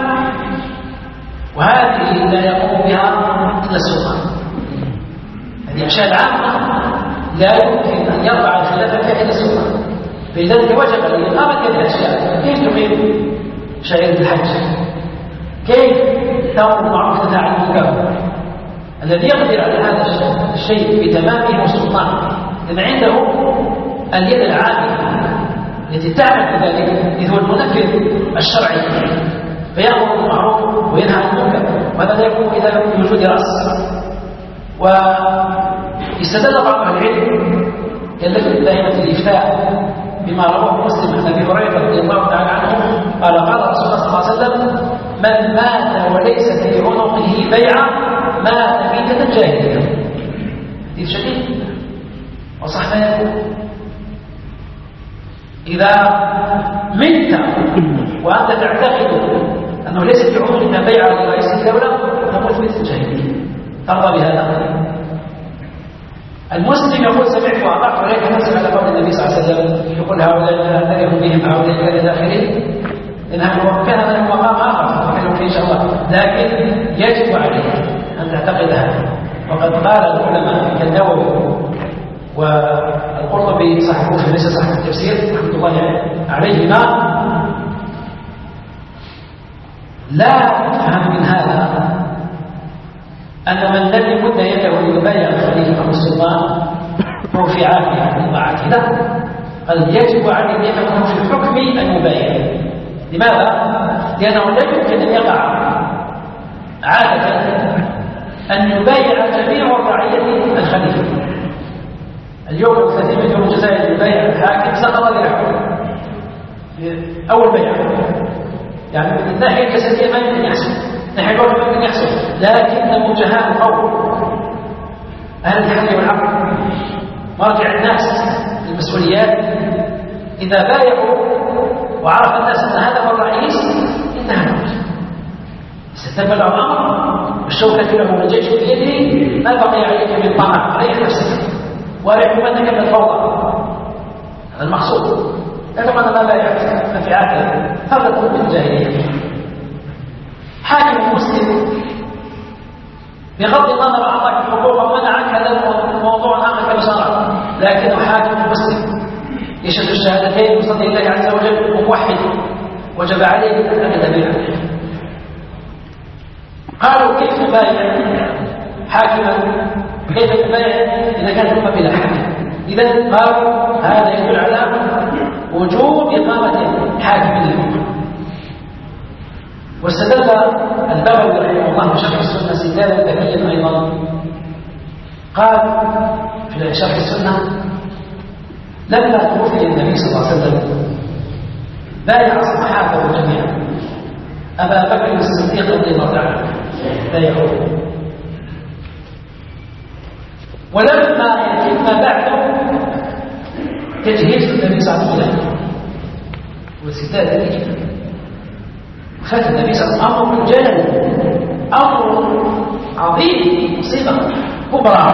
وهذه لا يقوم بها إلا السلطان. هذه أشياء عامة لا يمكن أن يرفع الخلافة فيها إلا السلطان، فلذلك وجب الإقامة هذه الأشياء. كيف تقيم شعيرة الحج؟ كيف تأمر بالمعروف وتنهى عن المنكر؟ الذي يقدر على هذا الشيء بتمامه السلطان، لأن عنده اليد العامة التي تعمل بذلك، إذ هو المنفذ الشرعي فيأمر بالمعروف وينهى عن المنكر، وهذا لا يكون إلا بوجود رأس. استدل بعض العلم كالذي دائما في الإفتاء بما رواه مسلم عن أبي هريرة رضي الله تعالى عنه قال قال رسول الله صلى الله عليه وسلم من مات وليس في عنقه بيعة مات ميتة جاهلية. حديث شديد وصح ما يقول إذا مت وأنت تعتقد أنه ليس في عنقك بيعة لرئيس الدولة تموت ميتة جاهلية. ترضى بهذا؟ المسلم يقول سمعت وأطعت ولكن نفسي على قول النبي صلى الله عليه وسلم يقول هؤلاء نرهم بهم هؤلاء إلى داخلين إنها كان له مقام آخر فكلوا فيه إن شاء الله، لكن يجب عليك أن تعتقد هذا. وقد قال العلماء كالنووي والقرطبي صاحبه في ليس صاحب التفسير رحمة الله عليهما لا تفهم من هذا أن من لم يمد يده ليبايع الخليفة أو السلطان فهو في عافية من طاعته، لا، قد يجب عليه أن يكون في الحكم أن يبايع. لماذا؟ لأنه لا يمكن أن يقع عادة أن يبايع جميع الرعية الخليفة. اليوم ثلاثين مليون الجزائر يبايع الحاكم سقط للحكم أول بيع، يعني من الناحية الجسدية ما يمكن يحصل، نحن الوقت ممكن يحصل، لكن وجهاء القول أهل الحل والعقل مرجع الناس للمسؤوليات إذا بايعوا وعرف الناس أن هذا هو الرئيس انتهى الأمر، استتم الأمر والشوكة له والجيش بيده، ما بقي عليك من طمع، ريح نفسك وارحكم أنك من الفوضى. هذا المقصود. لكن أنا ما بايعت في عهد هذا كله من الجاهلية. حاكم مسلم بغض النظر عن ضعف الحقوق ومنعك هذا موضوع آخر كما شرع، لكنه حاكم مسلم يشهد الشهادتين بفضل الله عز وجل وموحد وجب عليه أن يعتقد بها. قالوا كيف نبايع حاكما؟ كيف نبايع إذا كانت الأمة بلا حاكم؟ إذا قالوا هذا يدل على وجوب إقامة حاكم للأمة. واستدل البغوي رحمه الله بشرح السنة استدلالا ذكيا أيضا، قال في شرح السنة لما توفي النبي صلى الله عليه وسلم بايع الصحابة جميعا أبا بكر الصديق رضي الله عنه بايعوه، ولما يتم بعد تجهيز النبي صلى الله عليه وسلم والستات الإجابة فات النبي صلى الله عليه وسلم أمر جلل، أمر عظيم، مصيبة كبرى.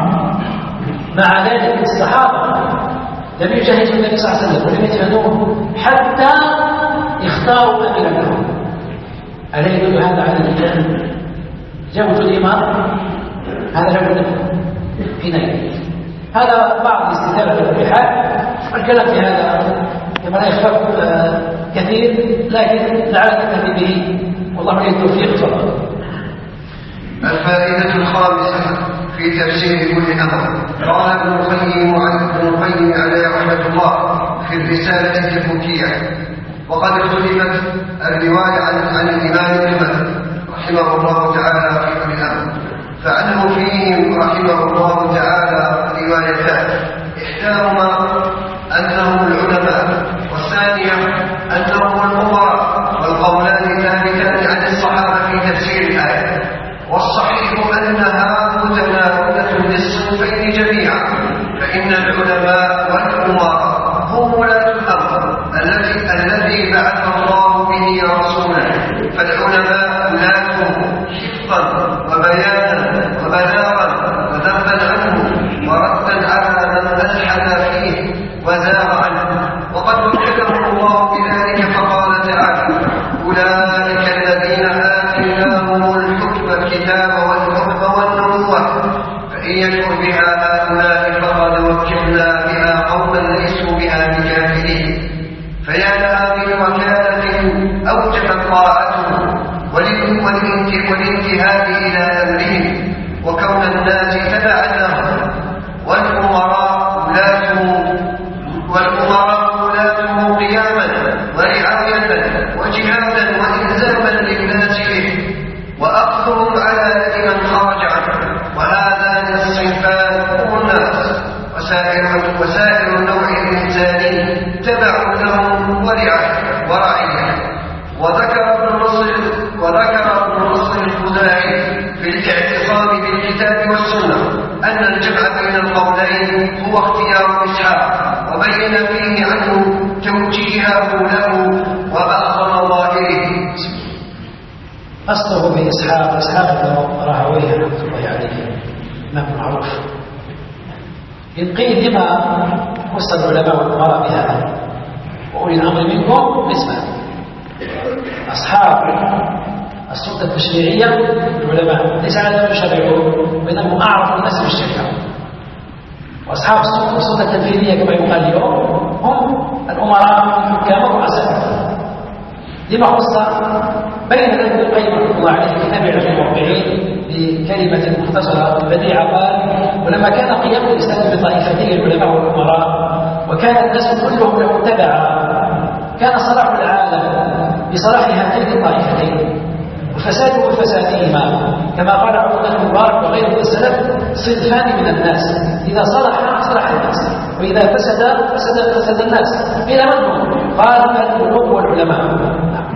مع ذلك الصحابة لم يجهزوا النبي صلى الله عليه وسلم ولم يتهنوه حتى اختاروا أميرا لهم. ألا يدل هذا على الإيمان؟ جاء وجود الإمام هذا لا بد في نيل. هذا بعض الاستدلال في الحال، الكلام في هذا كما لا يخفف كثير، لكن لعلك تهدي به والله يهدي التوفيق. تفضل. الفائدة الخامسة في تفسير كل أمر. قال ابن القيم ابن القيم عليه رحمة الله في الرسالة التبوكية: وقد اختلفت الرواية عن, عن الإمام أحمد رحمه الله تعالى في كل أمر، فعنه فيهم رحمه الله تعالى روايتان: إحداهما أنهم العلماء، والثانية أنهم الأمراء، والقولان ثابتان عن الصحابة في تفسير الآية. والصحيح أنها متناولة للصنفين جميعا، فإن العلماء والأمراء هم ولاة الأمر الذي الذي بعث الله به رسوله، فالعلماء ولاته حفظا وبيانا وبلاغا وذبا عنه وردا على من ألحد فيه وزاغ عنه. وقد وكلهم الله بذلك فقال تعالى: أولئك الذين آتيناهم الحكم الكتاب والحكم والنبوة، فإن يكفر بها هؤلاء فقد وكلنا بها قوما ليسوا بها بكافرين. فيا لها من وكالة أوجبت طاعته والانتهاء إلى أمرهم وكون الناس تبعا لهم. والأمراء ولاته والأمراء ولاته قياما ورعاية وجهادا وإلزاما للناس به، وأخذهم على يد من خرج عنه. وهذان الصنفان هم وسائر النوع الإنساني تبع لهم ورعية. وذكر ابن نصر وذكر ابن نصر الخزاعي في الاعتصام بالكتاب والسنة أن الجمع بين القولين هو اختيار إسحاق، وبين فيه عنه توجيهه له وبعض مظاهره. أصله بإسحاق إسحاق بن راهويه رحمة الله عليه، إمام معروف. إن قيل لما خص العلماء والأمراء بهذا وأولي الأمر منكم نسمع أصحاب السلطة التشريعية العلماء ليس على يشرعون وإنهم أعرف الناس بالشريعة، وأصحاب السلطة التنفيذية كما يقال اليوم هم الأمراء الحكام والرؤساء. لما خص بين ابن القيم رحمه الله عليه في كتاب علم الموقعين بكلمة مختصرة بديعة قال: ولما كان قيام الإسلام بطائفتي العلماء والأمراء وكان الناس كلهم له تبعا، كان صلاح العالم بصلاح هاتين الطائفتين وفساده بفسادهما، كما قال عبد الله بن مبارك وغيره من السلف: صنفان من الناس، إذا صلح صلح الناس، وإذا فسد فسد فسد الناس. قيل من هم؟ قال: الملوك والعلماء.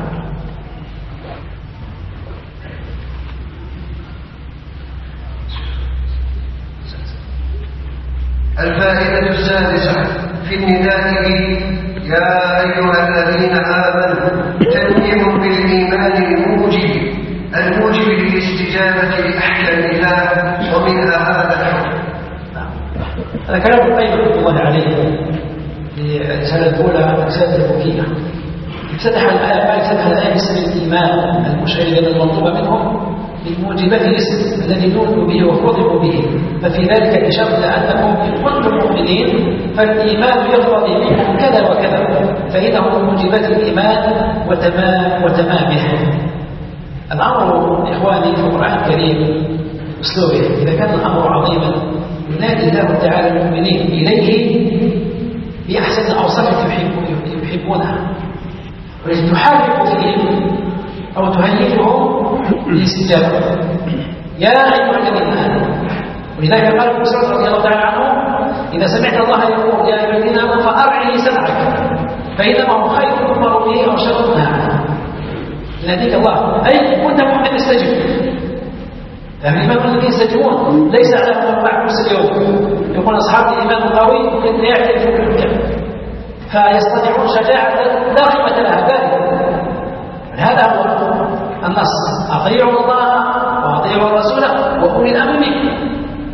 الفائدة السادسة في النداء به: يا أيها الذين آمنوا، تنويه بالإيمان الموجب الموجب للاستجابة لأحكام الله، ومنها هذا الحكم. هذا كلام ابن القيم رحمه الله عليه في الرسالة الأولى رسالة الوكيلة. افتتح الآية قال: افتتح الآية باسم الإيمان المشعر بين المطلوب منهم بالموجبات الاسم الذي نؤمن به وخضعوا به، ففي ذلك إشارة إلى أنكم إن كنتم مؤمنين فالإيمان يقتضي منكم كذا وكذا، فإنه من موجبات الإيمان وتمام وتمامه. الأمر إخواني في القرآن الكريم أسلوبه إذا كان الأمر عظيما ينادي الله تعالى المؤمنين إليه بأحسن أوصاف يحبونها، ولكن تحرك فيهم أو تهيئهم للاستجابة. يا أيها الذين آمنوا، ولذلك قال ابن مسعود رضي الله تعالى عنه: إذا سمعت الله يقول يا أيها الذين آمنوا فأرعي سمعك فإنما هو خير تؤمر به أو شر تنهى عنه. يناديك الله أي كنت مؤمن استجب. فالإيمان الذين يستجيبون ليس على ما معكوس اليوم، يقول أصحاب الإيمان القوي ممكن لا يعترفون بالحكم فيصطنعون شجاعة لا قيمة لها ذلك. هذا هو النص: أطيعوا الله وأطيعوا الرسول وأولي الأمر منكم.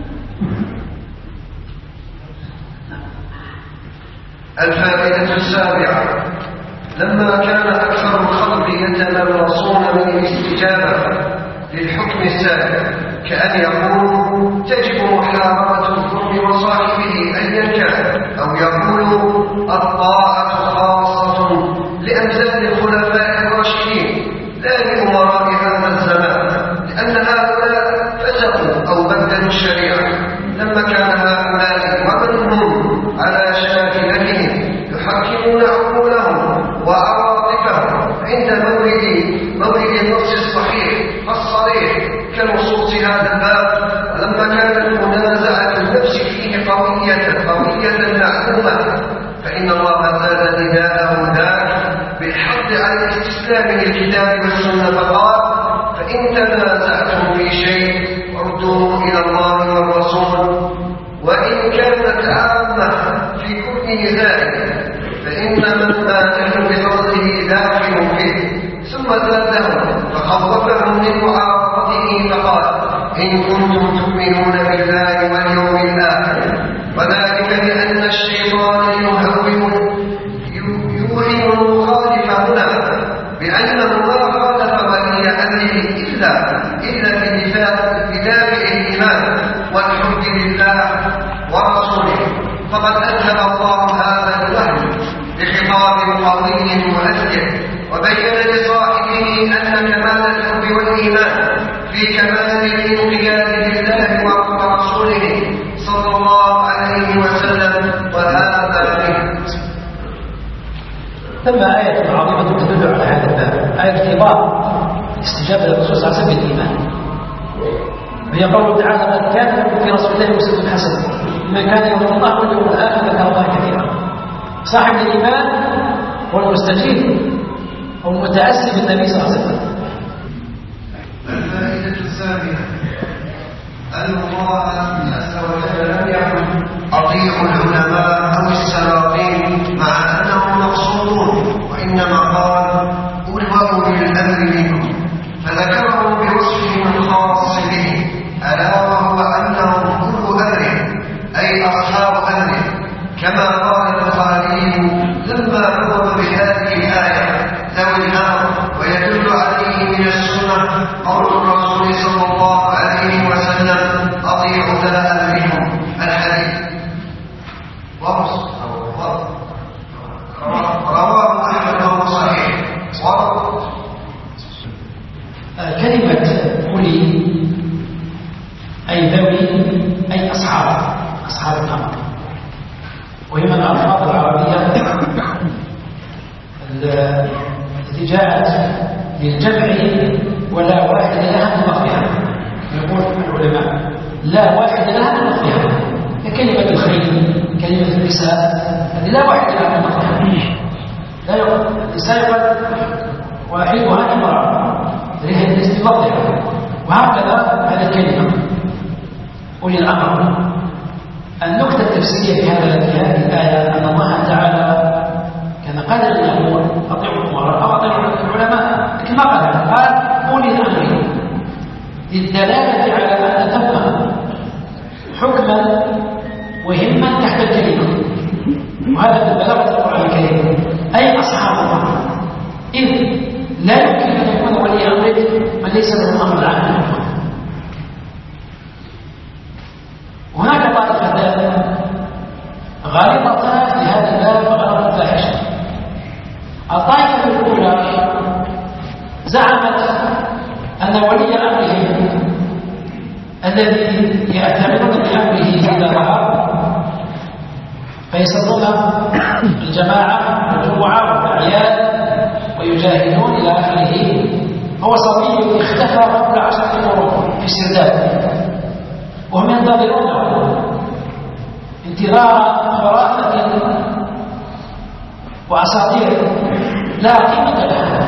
الفائدة السابعة: لما كان أكثر الخلق يتمرصون من الاستجابة للحكم السابق، كأن يقول تجب محاربة الظلم وصاحبه أيا كان، أو يقول الطاعة خاصة لأمثال الخلفاء الراشدين لا لأمراء هذا الزمان، لأن هؤلاء فسقوا أو بدلوا الشريعة. لما كان هؤلاء ومن هم على شاكلتهم يحكمون عقولهم وعواطفهم عند مورد مورد النص الصحيح الصريح كنصوص هذا الباب، ولما كانت منازعة النفس فيه قوية قوية معلومة، فإن الله زاد نداءه ذاك بالحض على الاستسلام للكتاب والسنة، فقال: فإن تنازعتم في شيء فردوه إلى الله والرسول، وإن كانت عامة في كل ذلك فإن من آتاه بفضله داخل فيه. ثم زادهم فخوفهم من معارضته فقال: إن كنتم تؤمنون بالله واليوم الآخر، وذلك لأن الشيطان يوهم يوهم المخالف هنا بأنه ما خالف ولي أمره إلا إلا في بدافع الإيمان والحب لله ورسوله، فقد أذهب الله هذا الوهم بخطاب قوي مؤثر، وبين لصاحبه أن كمال الحب والإيمان في كمال الانقياد لله ورسوله صلى الله عليه وسلم، وهذا منه. ثم آية عظيمة تدل على هذا الباب، آية كبار استجابة للرسول على سبيل الإيمان، وهي قوله تعالى: قد كان لكم في رسول الله أسوة حسنة لمن كان يرجو الله واليوم الآخر ذكر الله كثيرا. صاحب الإيمان هو المستجيب أو المتأسي بالنبي صلى الله عليه وسلم. الفائدة الثانية أن الله عز وجل لم يقل أطيعوا العلماء أو السلاطين مع أنهم مقصودون، وإنما قال أولوا الأمر منكم، فذكرهم بوصفهم الخاص به، ألا وهو أنهم أولو أمر أي أصحاب أمر، كما قال البخاري لما عرض بهذه الآية ذوي الأمر، ويدل عليه من السنة قول الرسول صلى الله عليه وسلم أطيعوا ذا أمركم الحديث. رواه أحمد وهو صحيح. كلمة أولي أي ذوي أي أصحاب أصحاب الأمر، وهي من الألفاظ العربية التي جاءت للجمع ولا واحد لها من لفظها. يقول العلماء لا واحد لها من لفظها، ككلمة الخير، كلمة النساء، هذه لا واحد لها من لفظها. لا يقول النساء يقول واحدها امرأة لها النسبة لفظها، وهكذا هذه الكلمة أولي الأمر. النكتة التفسيرية في هذا هذه الآية أن الله تعالى كان قال له أطيعوا الأمراء أو أطيعوا العلماء، لكن ما قال هذا، قال أولي الأمر للدلالة على أن ثم حكما وهما تحت الكلمة، وهذا من بلاغة القرآن الكريم، أي أصحاب الأمر، إذ لا يمكن أن يكون ولي أمر من ليس له أمر العام. هناك طائفتان غالطتان في هذا الباب غلطة فاحشة. الطائفة الأولى زعمت أن ولي أمرهم الذي يعتمدون بأمره إذا ظهر فيصلون الجماعة والجمعة والأعياد ويجاهدون إلى آخره، هو صبي اختفى قبل عشرة قرون في سرداب، وهم ينتظرونه انتظار خرافة وأساطير لا قيمة لها.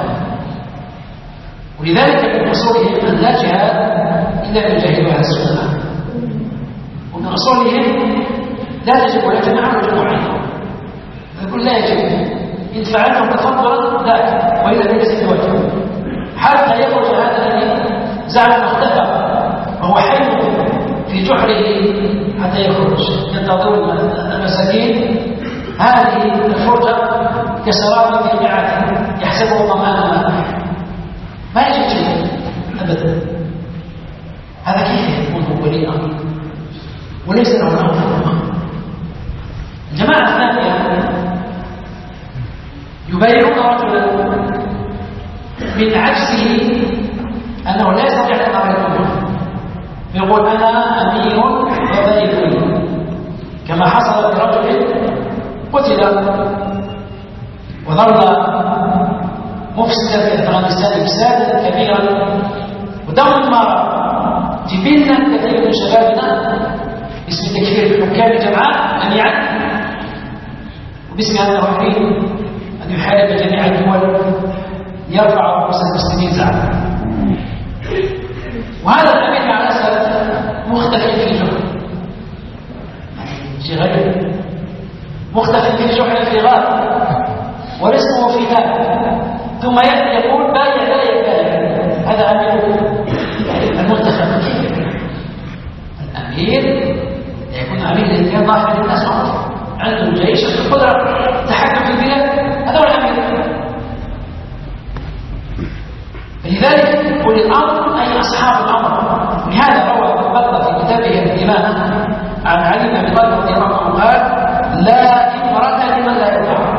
ولذلك من أصولهم أن لا جهاد إلا من جاهد أهل السنة، ومن أصولهم لا تجب ولا جماعة ولا جماعة، يقول لا يجب، إن فعلتم تفضلا ذاك وإلا ليس بوجه، حتى يخرج هذا الذي زعم اختفى وهو حي في جحره حتى يخرج، ينتظر المساكين. هذه الفرجة كسراب في قاعة يحسبه ضمانا، ما يجب شيء أبدا. هذا كيف يكون هو ولي أمر وليس له أمر؟ الجماعة الثانية يبايعون رجلا من عجزه أنه لا يستطيع أن يقوم، يقول أنا أمير وضيف، كما حصل برجل قتل وظل مفسدا في أفغانستان إفسادا كبيرا ودمر جبلنا كثير من شبابنا باسم تكفير الحكام جمعاء جميعا، وباسم أنه يريد أن يحارب جميع الدول يرفع رؤوس المسلمين زعما. وهذا الأمير مع الأسف مختفي في الجحر، شيء غريب، مختفي في الجحر في غار ورسمه في ذلك، ثم يأتي يقول بايع لا يبايع. هذا أمير المنتخب. كيف الأمير يكون أمير الإنسان ظاهر للناس عنده جيش القدرة تحكم في البلاد، هذا هو الأمير. لذلك أولي الأمر أي أصحاب الأمر. لهذا روى ابن بطة في كتابه الإمام عن علي بن أبي طالب رضي الله عنه قال لا إمرة لمن لا يطاع.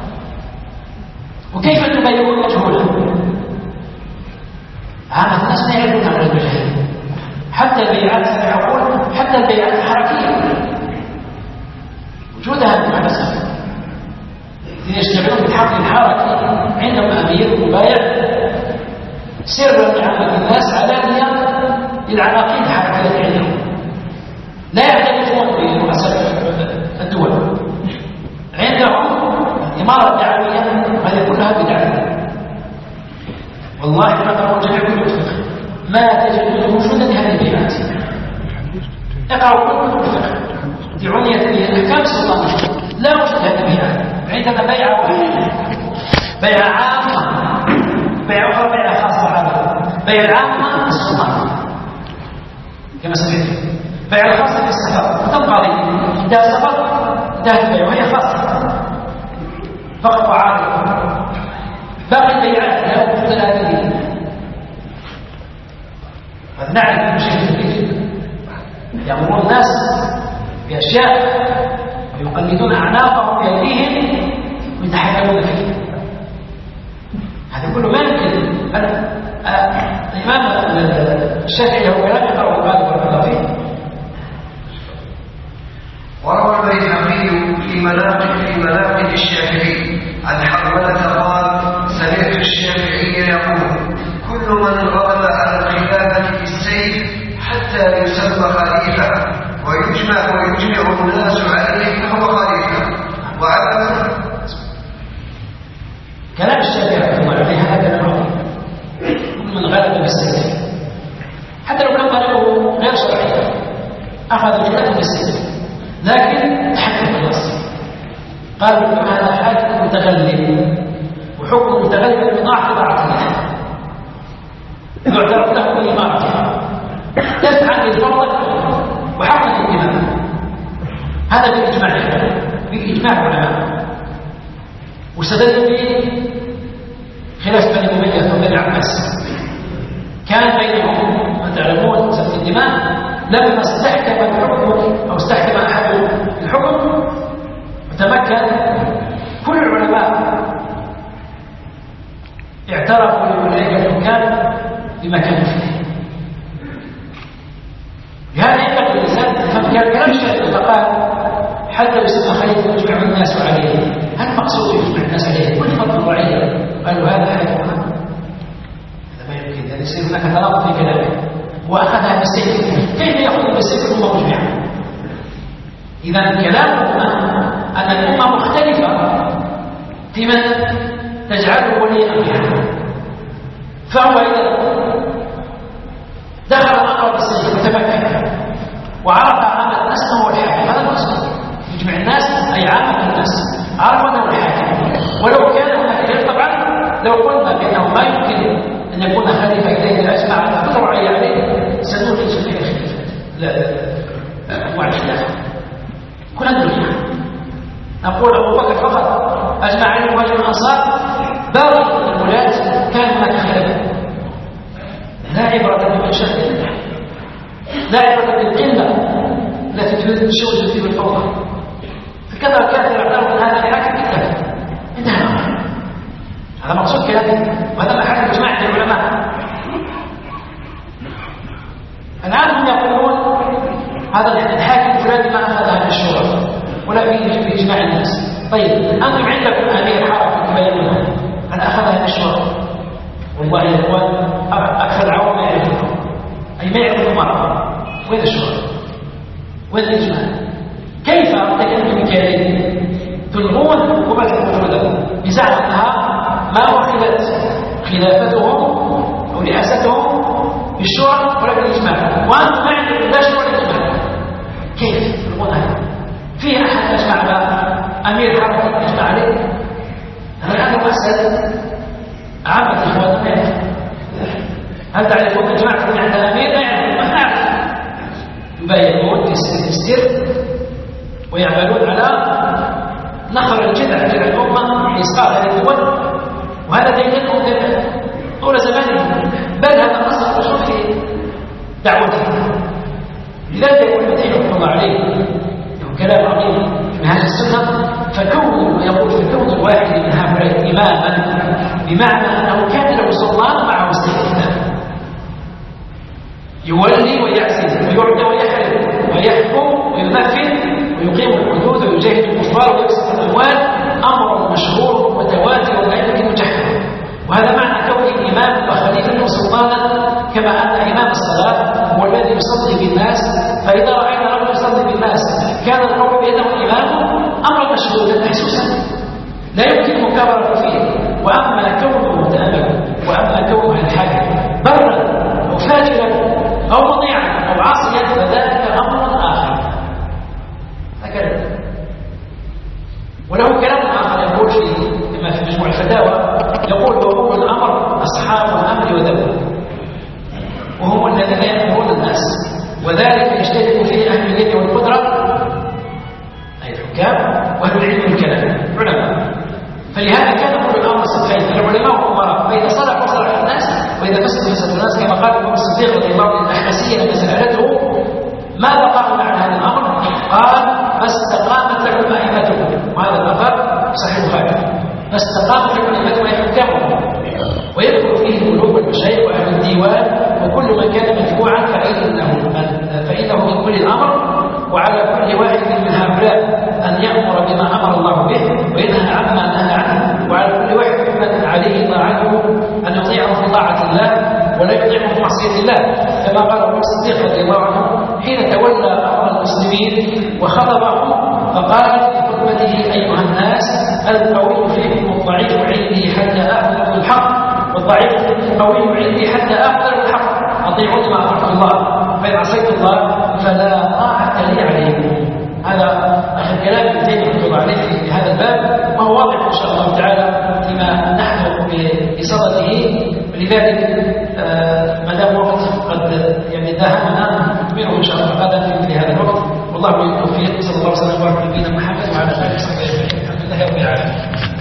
وكيف تبيعون مجهولا؟ عامة الناس لا يعرفون عن المجاهد، حتى البيعات سيقول حتى البيعات الحركية وجودها مع الأسف يشتغلون بالحقل الحركي عندما أمير مبايع سرا لعامة الناس علانية للعلاقين الحركية عندهم، لا يعترفون برؤساء صارت دعوية هذه كلها بدعة. والله كما تقول جميع كتب الفقه ما تجد موجودا لهذه البيعات. اقرأوا كل كتب الفقه في عنية الأحكام السلطان لا وجد هذه البيعات. عندنا بيعة واحدة، بيعة عامة، بيعة أخرى بيعة خاصة عامة. بيعة العامة السلطان كما سمعت، بيعة الخاصة في السفر وتنقضي انتهى السفر انتهت البيعة وهي خاصة فقط وعادة. باقي البيعات لا وجود لها. قد نعرف شيء كثير جدا يأمرون الناس بأشياء ويقلدون أعناقهم بأيديهم ويتحكمون فيه. هذا كله ما يمكن. الإمام الشافعي هو كلام يقرأ القرآن فيه. وروى البيهقي في مناقب في مناقب الشافعي عن حرملة قال: سمعت الشافعي يقول: كل من غلب على الخلافة بالسيف حتى يسمى خليفة ويجمع ويجمع الناس عليه فهو خليفة. وعلى كلام الشافعي رحمه الله عليه هذا كلام كل من غلب بالسيف حتى لو كان غلبه غير شرعي أخذ جلته بالسيف لكن تحكم بالنص. قالوا إن هذا حاكم متغلب وحكم متغلب بضاعف ضاعته يعترف له بإمارته يسعى للفرض وحق الإمام. هذا بالإجماع بالإجماع العلماء. واستدل به خلاف بني أمية وبني عباس كان بينهم ما تعلمون سفك الدماء. لما استحكم الحكم أو استحكم أحد الحكم وتمكن كل العلماء اعترفوا لأولئك الحكام بما كانوا فيه. لهذا ينبغي الإنسان فكان كلام الشافعي فقال: حتى يسمى خليفة ويجمع الناس عليه. هل المقصود يجمع الناس عليه؟ كل فضل الرعية. قالوا هذا حكم هذا ما يمكن أن يصير هناك تناقض في كلامه. وأخذها بالسيف. كيف يأخذ بالسيف الأمة مجمعة؟ إذا كلامه أن الأمة مختلفة في من تجعله ولي أمرها. فهو إذا دخل الأمر بالسيف وتمكن وعرف عامة الناس أنه هو الحاكم، هذا المقصود. يجمع الناس أي عامة الناس عرف أنه الحاكم. ولو كان هناك غير طبعا لو قلنا بأنه ما يمكن أن يكون خليفة إليه الأجمع كل رعية عليه سنوجد جميع الخلافات. لا أنواع الخلافة كل الدنيا. نقول أبو بكر فقط أجمع عليه مهاجر الأنصار. باقي الولاة كان هناك خلافة. لا عبرة بمن شهد، لا عبرة بالقلة التي تريد الشغل في الفوضى. فكذا كانت الاعتراف من هذا الحاكم بالكلام انتهى. هذا مقصود كلامه وهذا محل اجماع العلماء. الآن هم يقولون هذا الحاكم الفلاني ما أخذ هذه الشورى ولا في إجماع الناس. طيب أنتم عندكم أمير حركة تبينون أنا أخذ هذه الشورى. والله يا إخوان أكثر العوام ما يعرفون أي ما يعرفون مرة. وين الشورى؟ وين الإجماع؟ كيف تكون بمكانين تلغون حكومة الموجودة بزعم أنها ما وخلت خلافتهم أو رئاستهم بالشورى ولا بالإجماع، وأنتم ما عندكم لا شورى ولا إجماع. كيف تلغون هذا؟ فيه أحد أجمع أمير حركة أجمع عليه؟ أنا الآن أسأل عامة إخواننا يعرف. هل تعرفون الجماعة اللي عندها أمير؟ لا يعرفون. ما نعرف. يبايعون في السر ويعملون على نخر الجذع جذع الأمة لإسقاط هذه الدول، وهذا دينهم طول زمانهم، بل هذا أصل الرسول في دعوته. لذلك يقول المدين رحمه الله عليه كلام عظيم في هذه السنة: فكون ويقول فكون الواحد من هؤلاء إماما بمعنى أنه كان له سلطان معه استخدام يولي ويعزل ويعدى ويحرم ويحكم وينفذ ويقيم الحدود ويجاهد الكفار ويقسم الأموال، أمر مشهور وتواتر ولا يمكن مجحده. وهذا معنى كون الإمام وخليفة وسلطانا، كما أن إمام الصلاة هو الذي يصلي بالناس. فإذا رأينا رجل يصلي بالناس كان القول بأنه إمام أمر مشهودا محسوسا لا يمكن المكابرة فيه. وأما كونه متأمل وأما كونه الحاكم برا أو فاجرا أو مطيعا أو عاصيا فذلك أمر آخر. هكذا. وله كلام آخر يقول في كما في مجموع الفتاوى، يقول وأولو الأمر أصحاب الأمر وذوه، وهم الذين يأمرون الناس، وذلك يشترك فيه أهل اليد والقدرة أي الحكام وأهل العلم والكلام علماء. فلهذا كان أولو الأمر صفين، العلماء والأمراء، فإذا صلحوا صلح الناس وإذا فسدوا فسد الناس، كما قال الإمام الصديق رضي الله عنه الأحمسي لما سألته ماذا قالوا عن هذا الأمر؟ قال ما استقامت لكم أئمتكم، وهذا الأثر صحيح البخاري، ما استقامت لكم أئمتكم أي حكامكم، ويدخل فيه الملوك والمشايخ وأهل الديوان وكل من كان متبوعا فإنه فإنه من كل الأمر، وعلى كل واحد من هؤلاء أن يأمر بما أمر الله به وينهى عما نهى عنه، وعلى كل واحد من عليه طاعته أن يطيعه في طاعة الله ولا يطيعه في معصية الله، كما قال ابن الصديق رضي الله عنه حين تولى أمر المسلمين وخطبهم فقال في خطبته أيها الناس القوي فيكم الضعيف عندي حتى أخذ الحق، والضعيف القوي عندي حتى أخذ الحق، أطيعوني ما أمرت الله، فإن عصيت الله فلا طاعة لي عليكم. هذا آخر كلام ابن تيمية رحمه الله عليه في هذا الباب، وهو واضح إن شاء الله تعالى فيما نحن بصدده. ولذلك ما دام وقت قد يعني داهمنا نكمله إن شاء الله غدا في مثل هذا الوقت، والله بالتوفيق. صلى الله عليه وسلم وبارك على نبينا محمد وعلى آله وصحبه أجمعين. الحمد لله رب العالمين.